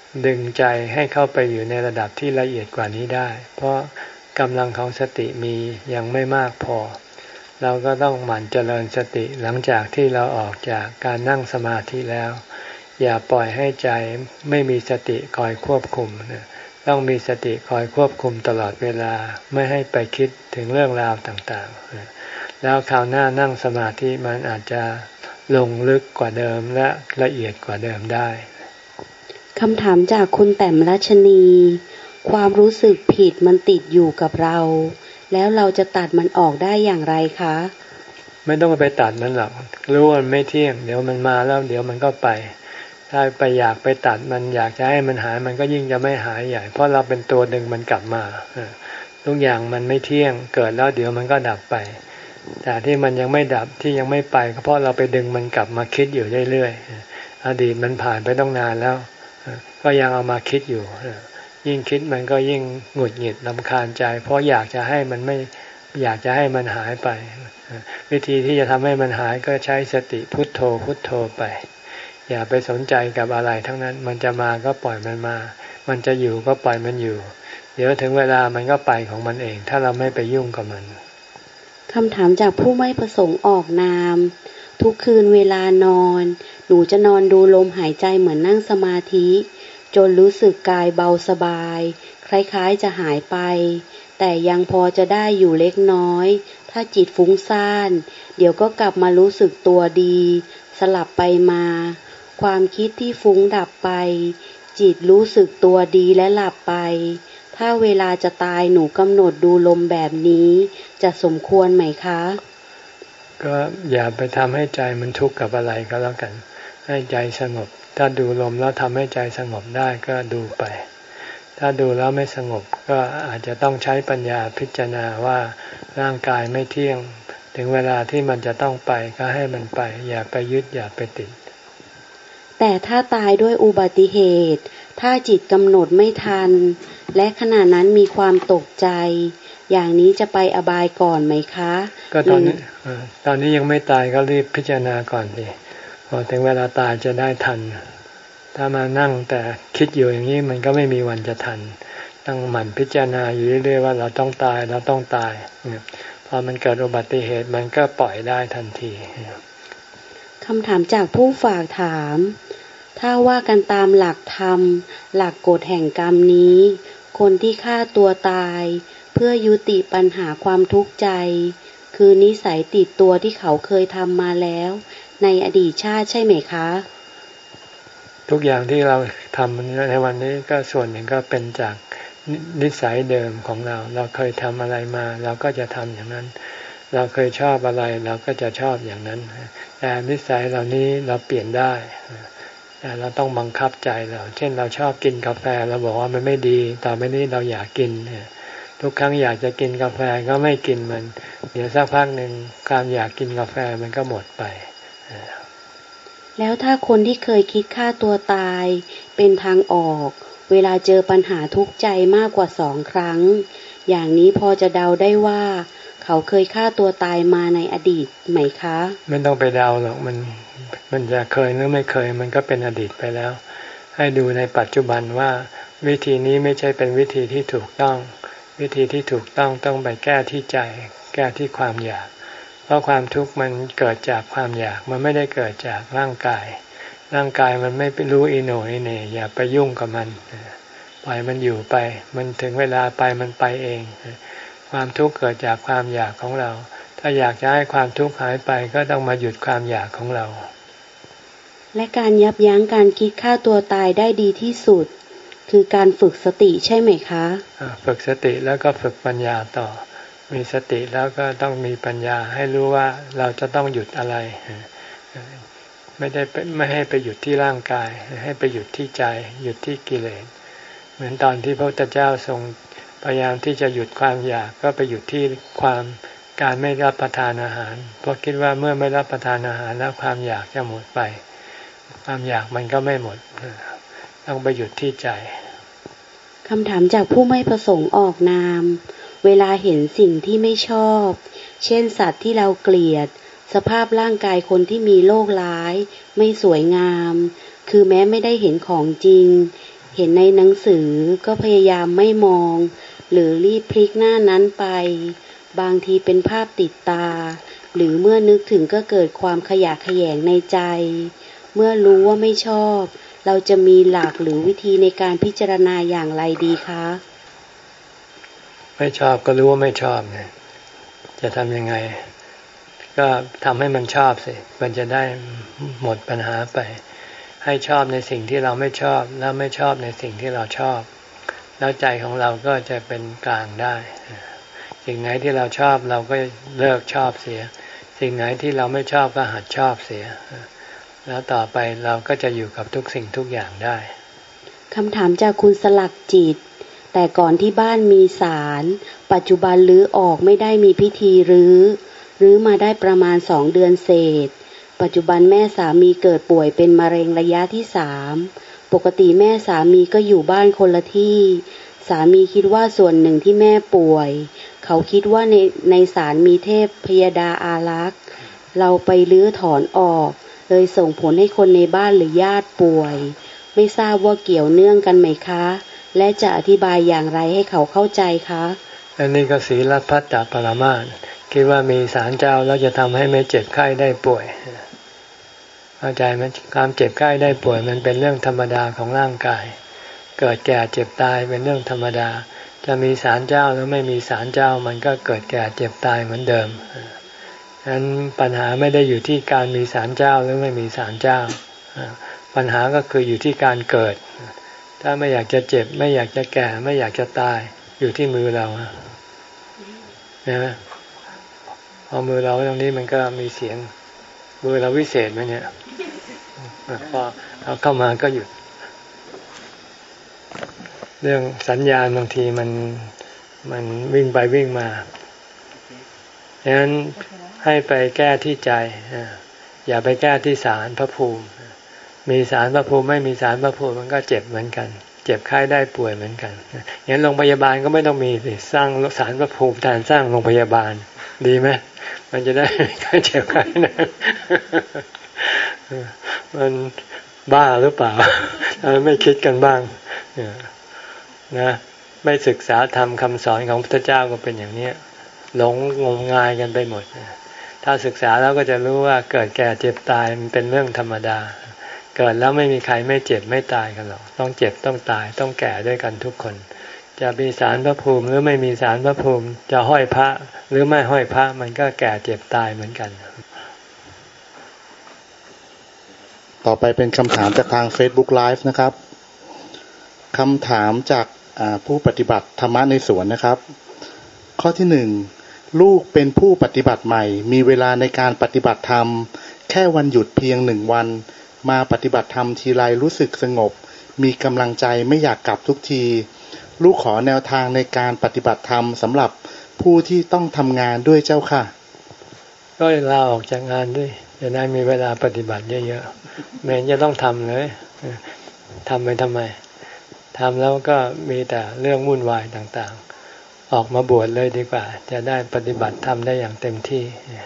ดึงใจให้เข้าไปอยู่ในระดับที่ละเอียดกว่านี้ได้เพราะกำลังของสติมียังไม่มากพอเราก็ต้องหมั่นเจริญสติหลังจากที่เราออกจากการนั่งสมาธิแล้วอย่าปล่อยให้ใจไม่มีสติคอยควบคุมต้องมีสติคอยควบคุมตลอดเวลาไม่ให้ไปคิดถึงเรื่องราวต่างๆแล้วคราวหน้านั่งสมาธิมันอาจจะลงลึกกว่าเดิมและละเอียดกว่าเดิมได้
คำถามจากคุณแต้มรัชนีความรู้สึกผิดมันติดอยู่กับเราแล้วเราจะตัดมันออกได้อย่างไรคะ
ไม่ต้องไปตัดมันหรอกรู้ว่ามันไม่เที่ยงเดี๋ยวมันมาแล้วเดี๋ยวมันก็ไปถ้าไปอยากไปตัดมันอยากจะให้มันหายมันก็ยิ่งจะไม่หายใหญ่เพราะเราเป็นตัวดึงมันกลับมาทุกอย่างมันไม่เที่ยงเกิดแล้วเดี๋ยวมันก็ดับไปแต่ที่มันยังไม่ดับที่ยังไม่ไปก็เพราะเราไปดึงมันกลับมาคิดอยู่เรื่อยๆอดีตมันผ่านไปต้องนานแล้วก็ยังเอามาคิดอยู่ยิ่งคิดมันก็ยิ่งหงุดหงิดรำคาญใจเพราะอยากจะให้มันไม่อยากจะให้มันหายไปวิธีที่จะทำให้มันหายก็ใช้สติพุทโธพุทโธไปอย่าไปสนใจกับอะไรทั้งนั้นมันจะมาก็ปล่อยมันมามันจะอยู่ก็ปล่อยมันอยู่เดี๋ยวถึงเวลามันก็ไปของมันเองถ้าเราไม่ไปยุ่งกับมัน
คำถามจากผู้ไม่ประสงค์ออกนามทุกคืนเวลานอนหนูจะนอนดูลมหายใจเหมือนนั่งสมาธิจนรู้สึกกายเบาสบายคล้ายๆจะหายไปแต่ยังพอจะได้อยู่เล็กน้อยถ้าจิตฟุ้งซ่านเดี๋ยวก็กลับมารู้สึกตัวดีสลับไปมาความคิดที่ฟุ้งดับไปจิตรู้สึกตัวดีและหลับไปถ้าเวลาจะตายหนูกำหนดดูลมแบบนี้จะสมควรไหมคะ
ก็อย่าไปทำให้ใจมันทุกข์กับอะไรก็แล้วกันให้ใจสงบถ้าดูลมแล้วทำให้ใจสงบได้ก็ดูไปถ้าดูแล้วไม่สงบก็อาจจะต้องใช้ปัญญาพิจารณาว่าร่างกายไม่เที่ยงถึงเวลาที่มันจะต้องไปก็ให้มันไปอย่าไปยึดอย่าไปติด
แต่ถ้าตายด้วยอุบัติเหตุถ้าจิตกำหนดไม่ทันและขณะนั้นมีความตกใจอย่างนี้จะไปอบายก่อนไหมคะ
ก็ตอนนี้ตอนนี้ยังไม่ตายก็รีบพิจารณาก่อนสิพอถึงเวลาตายจะได้ทันถ้ามานั่งแต่คิดอยู่อย่างนี้มันก็ไม่มีวันจะทันต้องหมั่นพิจารณาอยู่เรื่อยๆว่าเราต้องตายเราต้องตายพอมันเกิดอุบัติเหตุมันก็ปล่อยได้ทันที
คำถามจากผู้ฝากถามถ้าว่ากันตามหลักธรรมหลักกฎแห่งกรรมนี้คนที่ฆ่าตัวตายเพื่อยุติปัญหาความทุกข์ใจคือนิสัยติดตัวที่เขาเคยทำมาแล้วในอดีตชาติใช่ไหมคะ
ทุกอย่างที่เราทำในวันนี้ก็ส่วนหนึ่งก็เป็นจากนิสัยเดิมของเราเราเคยทำอะไรมาเราก็จะทำอย่างนั้นเราเคยชอบอะไรเราก็จะชอบอย่างนั้นแต่นิสัยเหล่านี้เราเปลี่ยนได้แต่เราต้องบังคับใจเราเช่นเราชอบกินกาแฟเราบอกว่ามันไม่ดีต่อไปนี้เราอยากกินทุกครั้งอยากจะกินกาแฟก็ไม่กินมันเดี๋ยวสักพักหนึ่งความอยากกินกาแฟมันก็หมดไป
แล้วถ้าคนที่เคยคิดฆ่าตัวตายเป็นทางออกเวลาเจอปัญหาทุกข์ใจมากกว่าสองครั้งอย่างนี้พอจะเดาได้ว่าเขาเคยฆ่าตัวตายมาในอดีตไหมคะ
ไม่ต้องไปเดาหรอกมันมันจะเคยหรือไม่เคยมันก็เป็นอดีตไปแล้วให้ดูในปัจจุบันว่าวิธีนี้ไม่ใช่เป็นวิธีที่ถูกต้องวิธีที่ถูกต้องต้องไปแก้ที่ใจแก้ที่ความอยากเพราะความทุกข์มันเกิดจากความอยากมันไม่ได้เกิดจากร่างกายร่างกายมันไม่รู้อีโหน่อีเหน่อย่าไปยุ่งกับมันปล่อยมันอยู่ไปมันถึงเวลาไปมันไปเองความทุกข์เกิดจากความอยากของเราถ้าอยากจะให้ความทุกข์หายไปก็ต้องมาหยุดความอยากของเรา
และการยับยั้งการคิดฆ่าตัวตายได้ดีที่สุดคือการฝึกสติใช่ไหมคะ
ฝึกสติแล้วก็ฝึกปัญญาต่อมีสติแล้วก็ต้องมีปัญญาให้รู้ว่าเราจะต้องหยุดอะไรไม่ได้ไม่ให้ไปหยุดที่ร่างกายให้ไปหยุดที่ใจหยุดที่กิเลสเหมือนตอนที่พระพุทธเจ้าทรงพยายามที่จะหยุดความอยากก็ไปหยุดที่ความการไม่รับประทานอาหารเพราะคิดว่าเมื่อไม่รับประทานอาหารแล้วความอยากจะหมดไปความอยากมันก็ไม่หมดต้องไปหยุดที่ใจ
คำถามจากผู้ไม่ประสงค์ออกนามเวลาเห็นสิ่งที่ไม่ชอบเช่นสัตว์ที่เราเกลียดสภาพร่างกายคนที่มีโรคร้ายไม่สวยงามคือแม้ไม่ได้เห็นของจริงเห็นในหนังสือก็พยายามไม่มองหรือรีบพลิกหน้านั้นไปบางทีเป็นภาพติดตาหรือเมื่อนึกถึงก็เกิดความขยะแขยงในใจเมื่อรู้ว่าไม่ชอบเราจะมีหลักหรือวิธีในการพิจารณาอย่างไรดีคะ
ไม่ชอบก็รู้ว่าไม่ชอบเนี่ยจะทำยังไงก็ทำให้มันชอบสิมันจะได้หมดปัญหาไปให้ชอบในสิ่งที่เราไม่ชอบแล้วไม่ชอบในสิ่งที่เราชอบแล้วใจของเราก็จะเป็นกลางได้สิ่งไหนที่เราชอบเราก็เลิกชอบเสียสิ่งไหนที่เราไม่ชอบก็หัดชอบเสียแล้วต่อไปเราก็จะอยู่กับทุกสิ่งทุกอย่างได้
คำถามจากคุณสลักจิตแต่ก่อนที่บ้านมีศาลปัจจุบันรื้อออกไม่ได้มีพิธีรื้อรื้อมาได้ประมาณสองเดือนเศษปัจจุบันแม่สามีเกิดป่วยเป็นมะเร็งระยะที่สามปกติแม่สามีก็อยู่บ้านคนละที่สามีคิดว่าส่วนหนึ่งที่แม่ป่วยเขาคิดว่าในในศาลมีเทพพยดาอารักษ์เราไปรื้อถอนออกเลยส่งผลให้คนในบ้านหรือญาติป่วยไม่ทราบว่าเกี่ยวเนื่องกันไหมคะและจะอธิบายอย่างไรให้เขาเข้าใจคะ
อันนี้ก็ศีลพัตตปรมาสน์คิดว่ามีศาลเจ้าแล้วจะทำให้ไม่เจ็บไข้ได้ป่วยเข้าใจไหมความเจ็บไข้ได้ป่วยมันเป็นเรื่องธรรมดาของร่างกายเกิดแก่เจ็บตายเป็นเรื่องธรรมดาจะมีศาลเจ้าหรือไม่มีศาลเจ้ามันก็เกิดแก่เจ็บตายเหมือนเดิมฉะนั้นปัญหาไม่ได้อยู่ที่การมีศาลเจ้าหรือไม่มีศาลเจ้าปัญหาก็คืออยู่ที่การเกิดถ้าไม่อยากจะเจ็บไม่อยากจะแก่ไม่อยากจะตายอยู่ที่มือเรานะพอมือเราตรงนี้มันก็มีเสียงมือเราวิเศษไหมเนี่ยพอเอาเข้ามาก็หยุดเรื่องสัญญาณบางทีมันมันวิ่งไปวิ่งมาฉะนั้นให้ไปแก้ที่ใจอย่าไปแก้ที่ศาลพระภูมิมีศาลพระภูมิไม่มีศาลพระภูมิมันก็เจ็บเหมือนกันเจ็บไข้ได้ป่วยเหมือนกันงั้นโรงพยาบาลก็ไม่ต้องมีสิสร้างศาลพระภูมิแทนสร้างโรงพยาบาลดีไหมมันจะได้ไม่เจ็บไข้นะมันบ้าหรือเปล่าไม่คิดกันบ้างนะไม่ศึกษาธรรมคำสอนของพระพุทธเจ้าก็เป็นอย่างนี้หลงงมงายกันไปหมดถ้าศึกษาแล้วก็จะรู้ว่าเกิดแก่เจ็บตายมันเป็นเรื่องธรรมดาเกิดแล้วไม่มีใครไม่เจ็บไม่ตายกันหรอกต้องเจ็บต้องตายต้องแก่ด้วยกันทุกคนจะมีศาลพระภูมิหรือไม่มีศาลพระภูมิจะห้อยพระหรือไม่ห้อยพระมันก็แก่เจ็บตายเหมือนกัน
ต่อไปเป็นคำถามจากทาง Facebook Live นะครับคำถามจากผู้ปฏิบัติธรรมะในสวนนะครับข้อที่หนึ่งลูกเป็นผู้ปฏิบัติใหม่มีเวลาในการปฏิบัติธรรมแค่วันหยุดเพียงหนึ่งวันมาปฏิบัติธรรมทีไรรู้สึกสงบมีกำลังใจไม่อยากกลับทุกทีลูกขอแนวทางในการปฏิบัติธรรมสำหรับผู้ที่ต้องทำงานด้วยเจ้าค่ะ
ก็ลาออกจากงานด้วยจะได้มีเวลาปฏิบัติเยอะๆไม่จะต้องทำเลยทำไปทำไมทำแล้วก็มีแต่เรื่องวุ่นวายต่างๆออกมาบวชเลยดีกว่าจะได้ปฏิบัติธรรมได้อย่างเต็มที่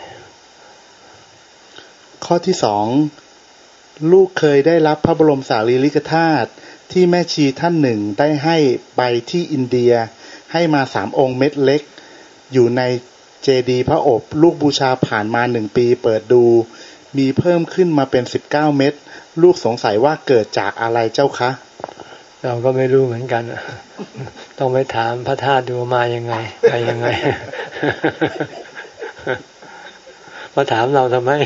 ข้อที่สองลูกเคยได้รับพระบรมสารีริกธาตุที่แม่ชีท่านหนึ่งได้ให้ไปที่อินเดียให้มาสามองค์เม็ดเล็กอยู่ในเจดีย์พระอบลูกบูชาผ่านมาหนึ่งปีเปิดดูมีเพิ่มขึ้นมาเป็นสิบเก้าเม็ดลูกสงสัยว่าเกิดจากอะไรเจ้าคะ
เราก็ไม่รู้เหมือนกันต้องไปถามพระธาตุดูมายังไงไปยังไงมาถามเราทำไม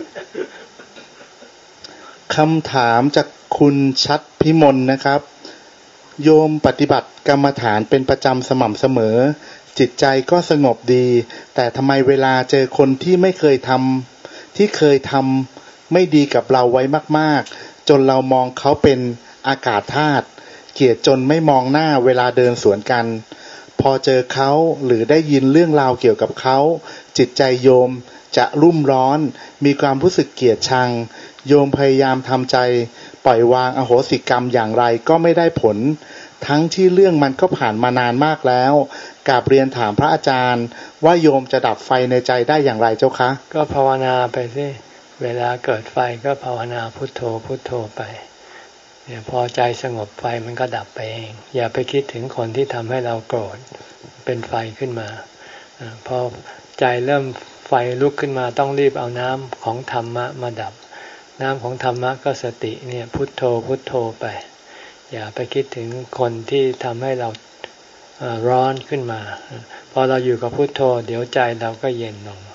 คำถามจากคุณชัดพิมลนะครับโยมปฏิบัติกรรมฐานเป็นประจำสม่ำเสมอจิตใจก็สงบดีแต่ทำไมเวลาเจอคนที่ไม่เคยทำที่เคยทำไม่ดีกับเราไว้มากๆจนเรามองเขาเป็นอากาศธาตุเกลียดจนไม่มองหน้าเวลาเดินสวนกันพอเจอเขาหรือได้ยินเรื่องราวเกี่ยวกับเขาจิตใจโยมจะรุ่มร้อนมีความรู้สึกเกลียดชังโยมพยายามทำใจปล่อยวางอโหสิกรรมอย่างไรก็ไม่ได้ผลทั้งที่เรื่องมันก็ผ่านมานานมากแล้วกราบเรียนถามพระอาจารย์ว่าโยมจะดับไฟในใจได้อย่างไรเจ้าคะ
ก็ภาวนาไปสิเวลาเกิดไฟก็ภาวนาพุทโธพุทโธไปเนี่ยพอใจสงบไฟมันก็ดับไปเองอย่าไปคิดถึงคนที่ทำให้เราโกรธเป็นไฟขึ้นมาพอใจเริ่มไฟลุกขึ้นมาต้องรีบเอาน้ำของธรรมะมาดับน้ำของธรรมะก็สติเนี่ยพุทโธพุทโธไปอย่าไปคิดถึงคนที่ทำให้เราร้อนขึ้นมาพอเราอยู่กับพุทโธเดี๋ยวใจเราก็เย็นลง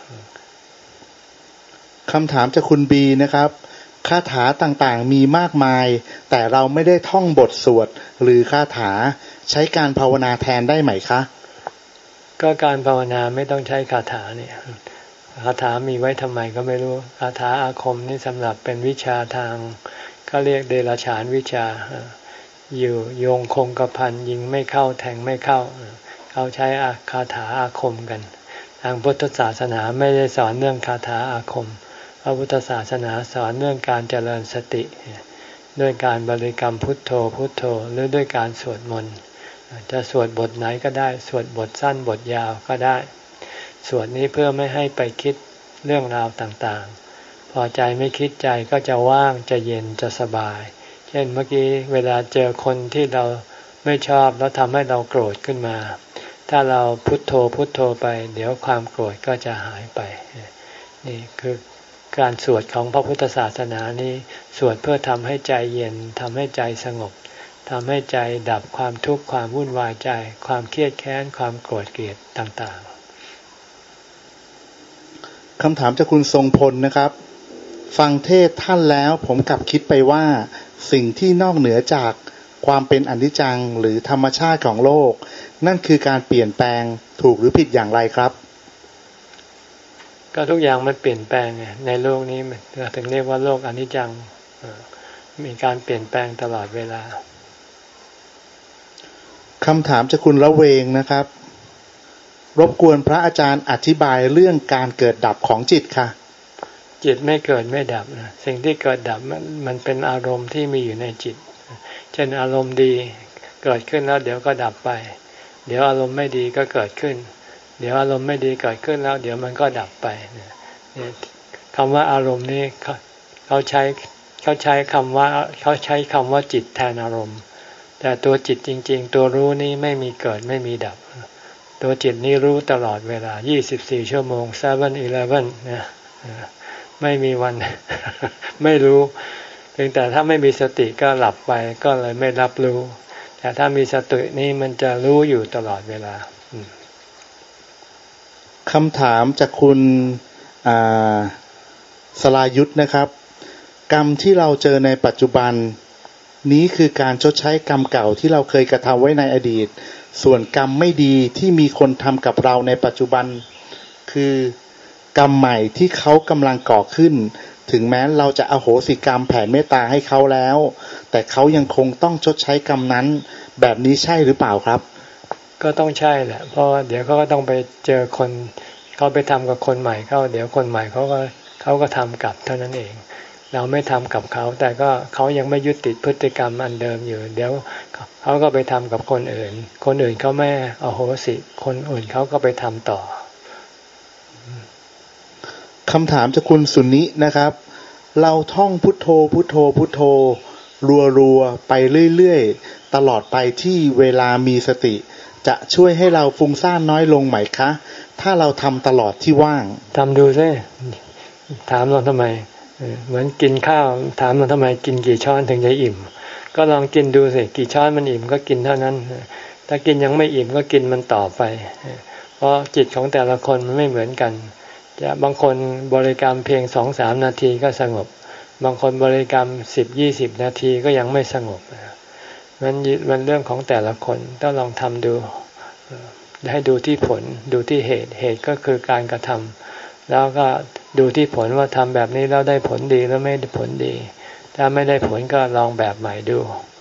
คำถามจากคุณบีนะครับคาถาต่างๆมีมากมายแต่เราไม่ได้ท่องบทสวดหรือคาถาใช้การภาวนาแทนได้ไหมคะ
ก็การภาวนาไม่ต้องใช้คาถาเนี่ยคาถามีไว้ทำไมก็ไม่รู้คาถาอาคมนี่สำหรับเป็นวิชาทางก็เรียกเดรัจฉานวิชาอยู่โยงคงกระพันยิงไม่เข้าแทงไม่เข้าเขาใช้คาถาอาคมกันทางพุทธศาสนาไม่ได้สอนเรื่องคาถาอาคมพระพุทธศาสนาสอนเรื่องการเจริญสติด้วยการบริกรรมพุทโธพุทโธหรือด้วยการสวดมนต์จะสวดบทไหนก็ได้สวดบทสั้นบทยาวก็ได้สวดนี้เพื่อไม่ให้ไปคิดเรื่องราวต่างๆพอใจไม่คิดใจก็จะว่างจะเย็นจะสบายเช่นเมื่อกี้เวลาเจอคนที่เราไม่ชอบแล้วทำให้เราโกรธขึ้นมาถ้าเราพุทโธพุทโธไปเดี๋ยวความโกรธก็จะหายไปนี่คือการสวดของพระพุทธศาสนานี้สวดเพื่อทำให้ใจเย็นทำให้ใจสงบทำให้ใจดับความทุกข์ความวุ่นวายใจความเครียดแค้นความโกรธเกลียดต่าง
ๆคำถามจากคุณทรงพลนะครับฟังเทศท่านแล้วผมกลับคิดไปว่าสิ่งที่นอกเหนือจากความเป็นอนิจจังหรือธรรมชาติของโลกนั่นคือการเปลี่ยนแปลงถูกหรือผิดอย่างไรครับ
ก็ทุกอย่างมันเปลี่ยนแปลงไงในโลกนี้เราถึงเรียกว่าโลกอนิจจังมีการเปลี่ยนแปลงตลอดเวลา
คำถามจากคุณละเวงนะครับรบกวนพระอาจารย์อธิบายเรื่องการเกิดดับของจิตค่ะ
จิตไม่เกิดไม่ดับนะสิ่งที่เกิดดับมันมันเป็นอารมณ์ที่มีอยู่ในจิตเช่นอารมณ์ดีเกิดขึ้นแล้วเดี๋ยวก็ดับไปเดี๋ยวอารมณ์ไม่ดีก็เกิดขึ้นเดี๋ยวอารมณ์ไม่ดีเกิดขึ้นแล้วเดี๋ยวมันก็ดับไปเนี่ยคำว่าอารมณ์นี้เขาใช้เขาใช้คำว่าเขาใช้คำว่าจิตแทนอารมณ์แต่ตัวจิตจริงๆตัวรู้นี้ไม่มีเกิดไม่มีดับตัวจิตนี้รู้ตลอดเวลายี่สิบสี่ชั่วโมง เซเว่น อีเลฟเว่น นะไม่มีวัน ไม่รู้เพียงแต่ถ้าไม่มีสติก็หลับไปก็เลยไม่รับรู้แต่ถ้ามีสตินี้มันจะรู้อยู่ตลอดเวลา
คำถามจากคุณสลายุทธนะครับกรรมที่เราเจอในปัจจุบันนี้คือการชดใช้กรรมเก่าที่เราเคยกระทำไว้ในอดีตส่วนกรรมไม่ดีที่มีคนทำกับเราในปัจจุบันคือกรรมใหม่ที่เขากำลังก่อขึ้นถึงแม้เราจะอโหสิกรรมแผ่เมตตาให้เขาแล้วแต่เขายังคงต้องชดใช้กรรมนั้นแบบนี้ใช่หรือเปล่าครับ
ก็ต้องใช่แหละเพราะเดี๋ยวเขาก็ต้องไปเจอคนเขาไปทำกับคนใหม่เขาเดี๋ยวคนใหม่เขาก็เขาก็ทำกลับเท่านั้นเองเราไม่ทำกับเขาแต่ก็เขายังไม่ยุติพฤติกรรมอันเดิมอยู่เดี๋ยวเขาก็ไปทำกับคนอื่นคนอื่นเขาไม่อโหสิคนอื่นเขาก็ไปทำต่อ
คำถามจากคุณสุนินะครับเราท่องพุทโธพุทโธพุทโธรัวๆไปเรื่อยๆตลอดไปที่เวลามีสติจะช่วยให้เราฟุ้งซ่านน้อยลงไหมคะถ้าเราทำตลอดที่ว่าง
ทำดูซิถามเราทำไมเหมือนกินข้าวถามเราทำไมกินกี่ช้อนถึงจะอิ่มก็ลองกินดูสิกี่ช้อนมันอิ่มก็กินเท่านั้นถ้ากินยังไม่อิ่มก็กินมันต่อไปเพราะจิตของแต่ละคนมันไม่เหมือนกันจะบางคนบริกรรมเพียงสองสามนาทีก็สงบบางคนบริกรรมสิบยี่สิบนาทีก็ยังไม่สงบมันมันเรื่องของแต่ละคนต้องลองทำดูให้ดูที่ผลดูที่เหตุเหตุก็คือการกระทำแล้วก็ดูที่ผลว่าทำแบบนี้แล้วได้ผลดีแล้วไม่ได้ผลดีถ้าไม่ได้ผลก็ลองแบบใหม่ดู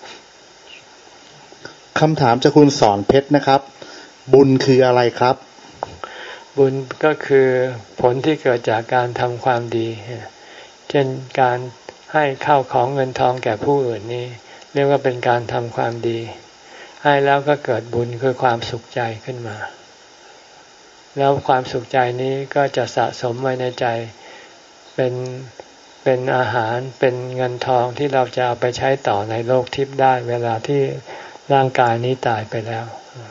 คำถามจากคุณสอนเพชรนะครับบุญคืออะไรครับ
บุญก็คือผลที่เกิดจากการทำความดีเช่นการให้ข้าวของเงินทองแก่ผู้อื่นนี่เรียกว่าเป็นการทำความดีให้แล้วก็เกิดบุญคือความสุขใจขึ้นมาแล้วความสุขใจนี้ก็จะสะสมไว้ในใจเป็นเป็นอาหารเป็นเงินทองที่เราจะเอาไปใช้ต่อในโลกทิพย์ได้เวลาที่ร่างกายนี้ตายไปแล้ว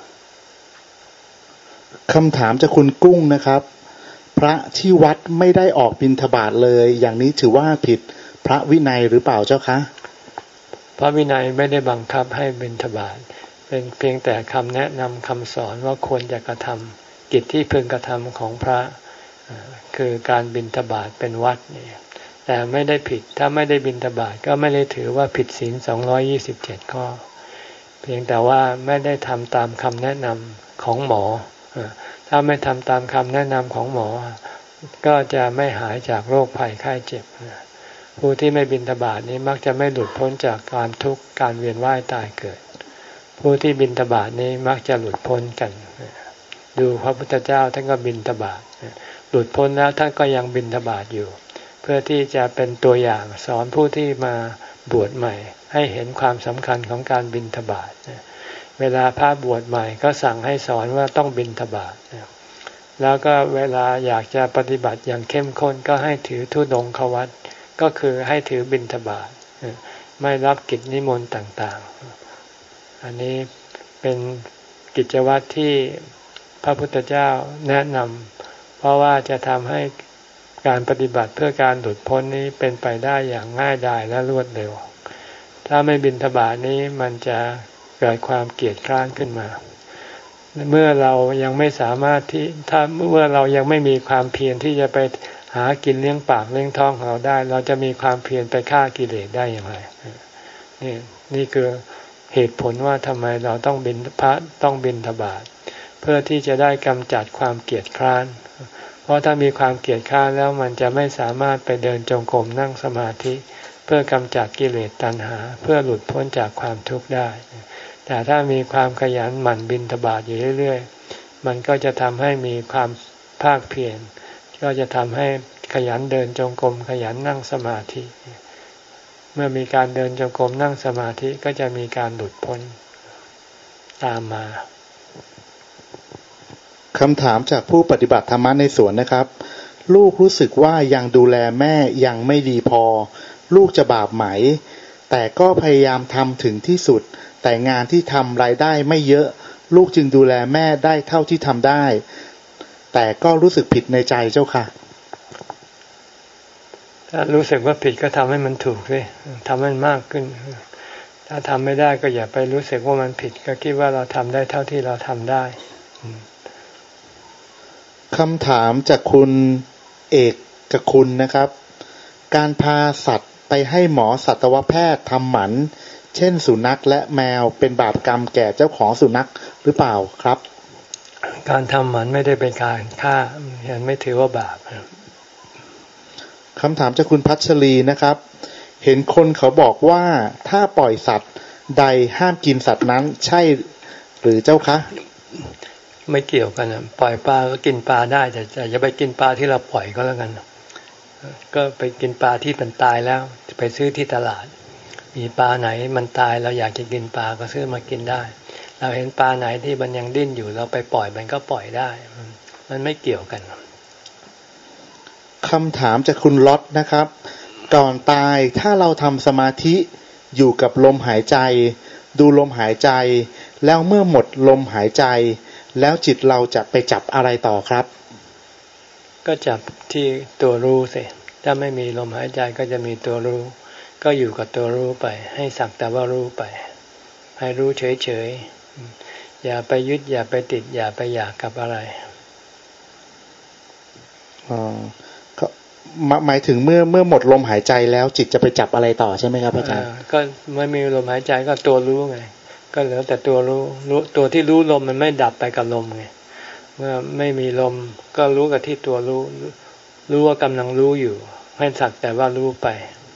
คำถามจากคุณกุ้งนะครับพระที่วัดไม่ได้ออกบิณฑบาตเลยอย่างนี้ถือว่าผิดพระวินัยหรือเปล่าเจ้าคะ
พระวินัยไม่ได้บังคับให้บิณฑบาตเป็นเพียงแต่คำแนะนำคำสอนว่าควรจะกระทำกิจที่พึงกระทำของพระคือการบิณฑบาตเป็นวัดนี่แต่ไม่ได้ผิดถ้าไม่ได้บิณฑบาตก็ไม่ได้ถือว่าผิดศีลสองร้อยยี่สิบเจ็ดข้อเพียงแต่ว่าไม่ได้ทำตามคำแนะนำของหมอถ้าไม่ทำตามคำแนะนำของหมอก็จะไม่หายจากโรคภัยไข้เจ็บผู้ที่ไม่บิณฑบาตนี้มักจะไม่หลุดพ้นจากความทุกข์การเวียนว่ายตายเกิดผู้ที่บิณฑบาตนี้มักจะหลุดพ้นกันดูพระพุทธเจ้าท่านก็บิณฑบาตหลุดพ้นแล้วท่านก็ยังบิณฑบาตอยู่เพื่อที่จะเป็นตัวอย่างสอนผู้ที่มาบวชใหม่ให้เห็นความสำคัญของการบิณฑบาตเวลาพระบวชใหม่ก็สั่งให้สอนว่าต้องบิณฑบาตแล้วก็เวลาอยากจะปฏิบัติอย่างเข้มข้นก็ให้ถือธุดงควัตรก็คือให้ถือบิณฑบาตไม่รับกิจนิมนต์ต่างๆอันนี้เป็นกิจวัตรที่พระพุทธเจ้าแนะนำเพราะว่าจะทำให้การปฏิบัติเพื่อการหลุดพ้นนี้เป็นไปได้อย่างง่ายดายและรวดเร็วถ้าไม่บิณฑบาตนี้มันจะเกิดความเกลียดคร้านขึ้นมาเมื่อเรายังไม่สามารถที่ถ้าเมื่อเรายังไม่มีความเพียรที่จะไปหากินเลี้ยงปากเลี้ยงท้องของเราได้เราจะมีความเพียรไปฆ่ากิเลสได้อย่างไรนี่นี่คือเหตุผลว่าทำไมเราต้องบิณฑพระต้องบิณฑบาตเพื่อที่จะได้กำจัดความเกลียดคร้านเพราะถ้ามีความเกลียดคร้านแล้วมันจะไม่สามารถไปเดินจงกรมนั่งสมาธิเพื่อกำจัดกิเลสตัณหาเพื่อหลุดพ้นจากความทุกข์ได้แต่ถ้ามีความขยันหมั่นบิณฑบาตอยู่เรื่อยๆมันก็จะทำให้มีความภาคเพียรก็จะทำให้ขยันเดินจงกรมขยันนั่งสมาธิเมื่อมีการเดินจงกรมนั่งสมาธิก็จะมีการหลุดพ้นตามมา
คำถามจากผู้ปฏิบัติธรรมในสวนนะครับลูกรู้สึกว่ายังดูแลแม่ยังไม่ดีพอลูกจะบาปไหมแต่ก็พยายามทำถึงที่สุดแต่งานที่ทำรายได้ไม่เยอะลูกจึงดูแลแม่ได้เท่าที่ทำได้แต่ก็รู้สึกผิดในใจเจ้าค่ะ
ถ้ารู้สึกว่าผิดก็ทำให้มันถูกสิทำให้มันมากขึ้นถ้าทำไม่ได้ก็อย่าไปรู้สึกว่ามันผิดก็คิดว่าเราทำได้เท่าที่เราทำได้
คำถามจากคุณเอกกับคุณนะครับการพาสัตว์ไปให้หมอสัตวแพทย์ทำหมันเช่นสุนัขและแมวเป็นบาปกรรมแก่เจ้าของสุนัขหรือเปล่าครับ
การทำหมันไม่ได้เป็นการฆ่ายังไม่ถือว่าบาป
คำถามจากคุณพัชรีนะครับเห็นคนเขาบอกว่าถ้าปล่อยสัตว์ใดห้ามกินสัตว์นั้นใช่หรือเจ้าคะ
ไม่เกี่ยวกันปล่อยปลาก็กินปลาได้แต่อย่าไปกินปลาที่เราปล่อยก็แล้วกันก็ไปกินปลาที่มันตายแล้วไปซื้อที่ตลาดมีปลาไหนมันตายเราอยากจะกินปลาก็ซื้อมากินได้เราเห็นปลาไหนที่มันยังดิ้นอยู่เราไปปล่อยมันก็ปล่อยได้มันไม่เกี่ยวกัน
คำถามจากคุณล็อตนะครับก่อนตายถ้าเราทำสมาธิอยู่กับลมหายใจดูลมหายใจแล้วเมื่อหมดลมหายใจแล้วจิตเราจะไปจับอะไรต่อครับ
ก็จับที่ตัวรู้สิถ้าไม่มีลมหายใจก็จะมีตัวรู้ก็อยู่กับตัวรู้ไปให้สักแต่ว่ารู้ไปให้รู้เฉยๆอย่าไปยึดอย่าไปติดอย่าไปอยากกับอะไร
อ๋อก็หมายถึงเมื่อเมื่อหมดลมหายใจแล้วจิตจะไปจับอะไรต่อใช่ไหมครับอาจารย์
ก็ไม่มีลมหายใจก็ตัวรู้ไงก็เหลือแต่ตัวรู้รู้ตัวที่รู้ลมมันไม่ดับไปกับลมไงเมื่อไม่มีลมก็รู้กับที่ตัวรู้รู้ว่ากำลังรู้อยู่ให้สักแต่ว่ารู้ไป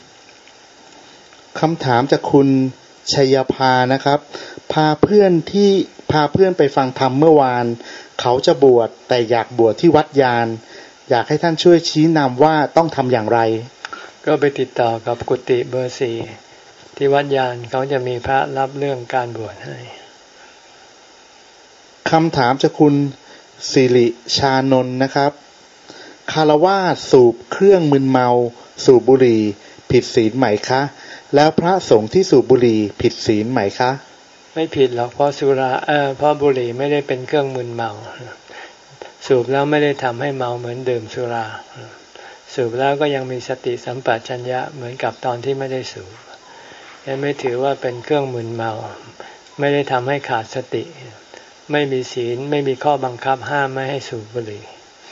คำถามจากคุณชัยภานะครับพาเพื่อนที่พาเพื่อนไปฟังธรรมเมื่อวานเขาจะบวชแต่อยากบวชที่วัดยานอยากให้ท่านช่วยชี้นำว่าต้องทำอย่างไร
ก็ไปติดต่อกับกุฏิเบอร์สี่ที่วัดยานเขาจะมีพระรับเรื่องการบวชให้
คำถามจากคุณสิริชานนท์นะครับคารวาสสูบเครื่องมึนเมาสูบบุหรี่ผิดศีลไหมคะแล้วพระสงฆ์ที่สูบบุหรี่ผิดศีลไหมคะ
ไม่ผิดหรอกเพราะสุราเออเพราะบุหรี่ไม่ได้เป็นเครื่องมึนเมาสูบแล้วไม่ได้ทำให้เมาเหมือนดื่มสุราสูบแล้วก็ยังมีสติสัมปชัญญะเหมือนกับตอนที่ไม่ได้สูบยังไม่ถือว่าเป็นเครื่องมึนเมาไม่ได้ทำให้ขาดสติไม่มีศีลไม่มีข้อบังคับห้ามไม่ให้สูบบุหรี่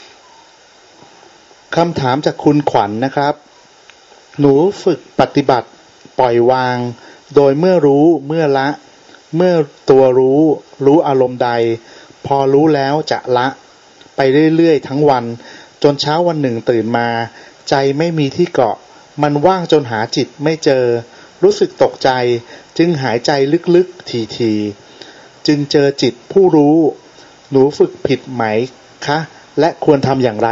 คำถามจากคุณขวัญ นะครับหนูฝึกปฏิบัติปล่อยวางโดยเมื่อรู้เมื่อละเมื่อตัวรู้รู้อารมณ์ใดพอรู้แล้วจะละไปเรื่อยๆทั้งวันจนเช้าวันหนึ่งตื่นมาใจไม่มีที่เกาะมันว่างจนหาจิตไม่เจอรู้สึกตกใจจึงหายใจลึกๆทีๆจึงเจอจิตผู้รู้หนูฝึกผิดไหมคะและควรทำอย่างไร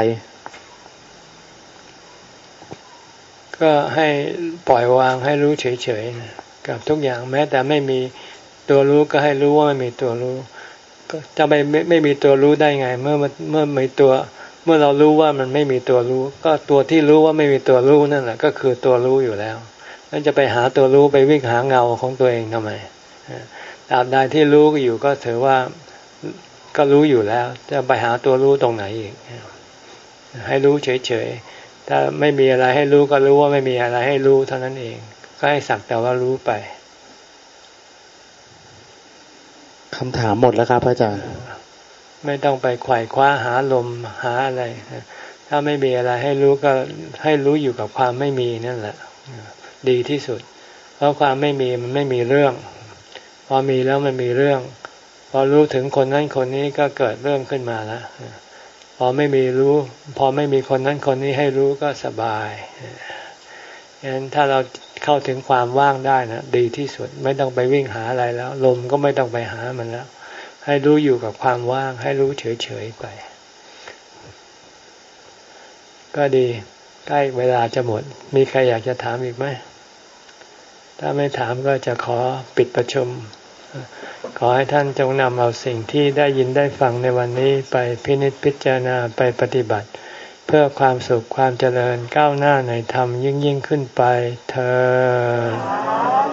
ก็ให้ปล่อยวางให้รู้เฉยๆกับทุกอย่างแม้แต่ไม่มีตัวรู้ก็ให้รู้ว่าไม่มีตัวรู้ก็จะไม่ไม่ไม่มีตัวรู้ได้ไงเมื่อเมื่อมีตัวเมื่อเรารู้ว่ามันไม่มีตัวรู้ก็ตัวที่รู้ว่าไม่มีตัวรู้นั่นแหละก็คือตัวรู้อยู่แล้วแล้วจะไปหาตัวรู้ไปวิ่งหาเงาของตัวเองทำไมตราบใดที่รู้อยู่ก็ถือว่าก็รู้อยู่แล้วจะไปหาตัวรู้ตรงไหนอีกให้รู้เฉยๆถ้าไม่มีอะไรให้รู้ก็รู้ว่าไม่มีอะไรให้รู้เท่านั้นเองก็ให้สักแต่ว่ารู้ไป
คำถามหมดแล้วครับอาจารย์
ไม่ต้องไปไขว่คว้าหาลมหาอะไรถ้าไม่มีอะไรให้รู้ก็ให้รู้อยู่กับความไม่มีนั่นแหละดีที่สุดเพราะความไม่มีมันไม่มีเรื่องพอมีแล้วมันมีเรื่องพอรู้ถึงคนนั้นคนนี้ก็เกิดเรื่องขึ้นมาแล้วพอไม่มีรู้พอไม่มีคนนั้นคนนี้ให้รู้ก็สบายฉะนั้นถ้าเราเข้าถึงความว่างได้นะดีที่สุดไม่ต้องไปวิ่งหาอะไรแล้วลมก็ไม่ต้องไปหามันแล้วให้รู้อยู่กับความว่างให้รู้เฉยๆไปก็ดีใกล้เวลาจะหมดมีใครอยากจะถามอีกไหมถ้าไม่ถามก็จะขอปิดประชุมขอให้ท่านจงนำเอาสิ่งที่ได้ยินได้ฟังในวันนี้ไปพินิจพิจารณาไปปฏิบัติเพื่อความสุขความเจริญก้าวหน้าในธรรมยิ่งยิ่งขึ้นไปเทอญ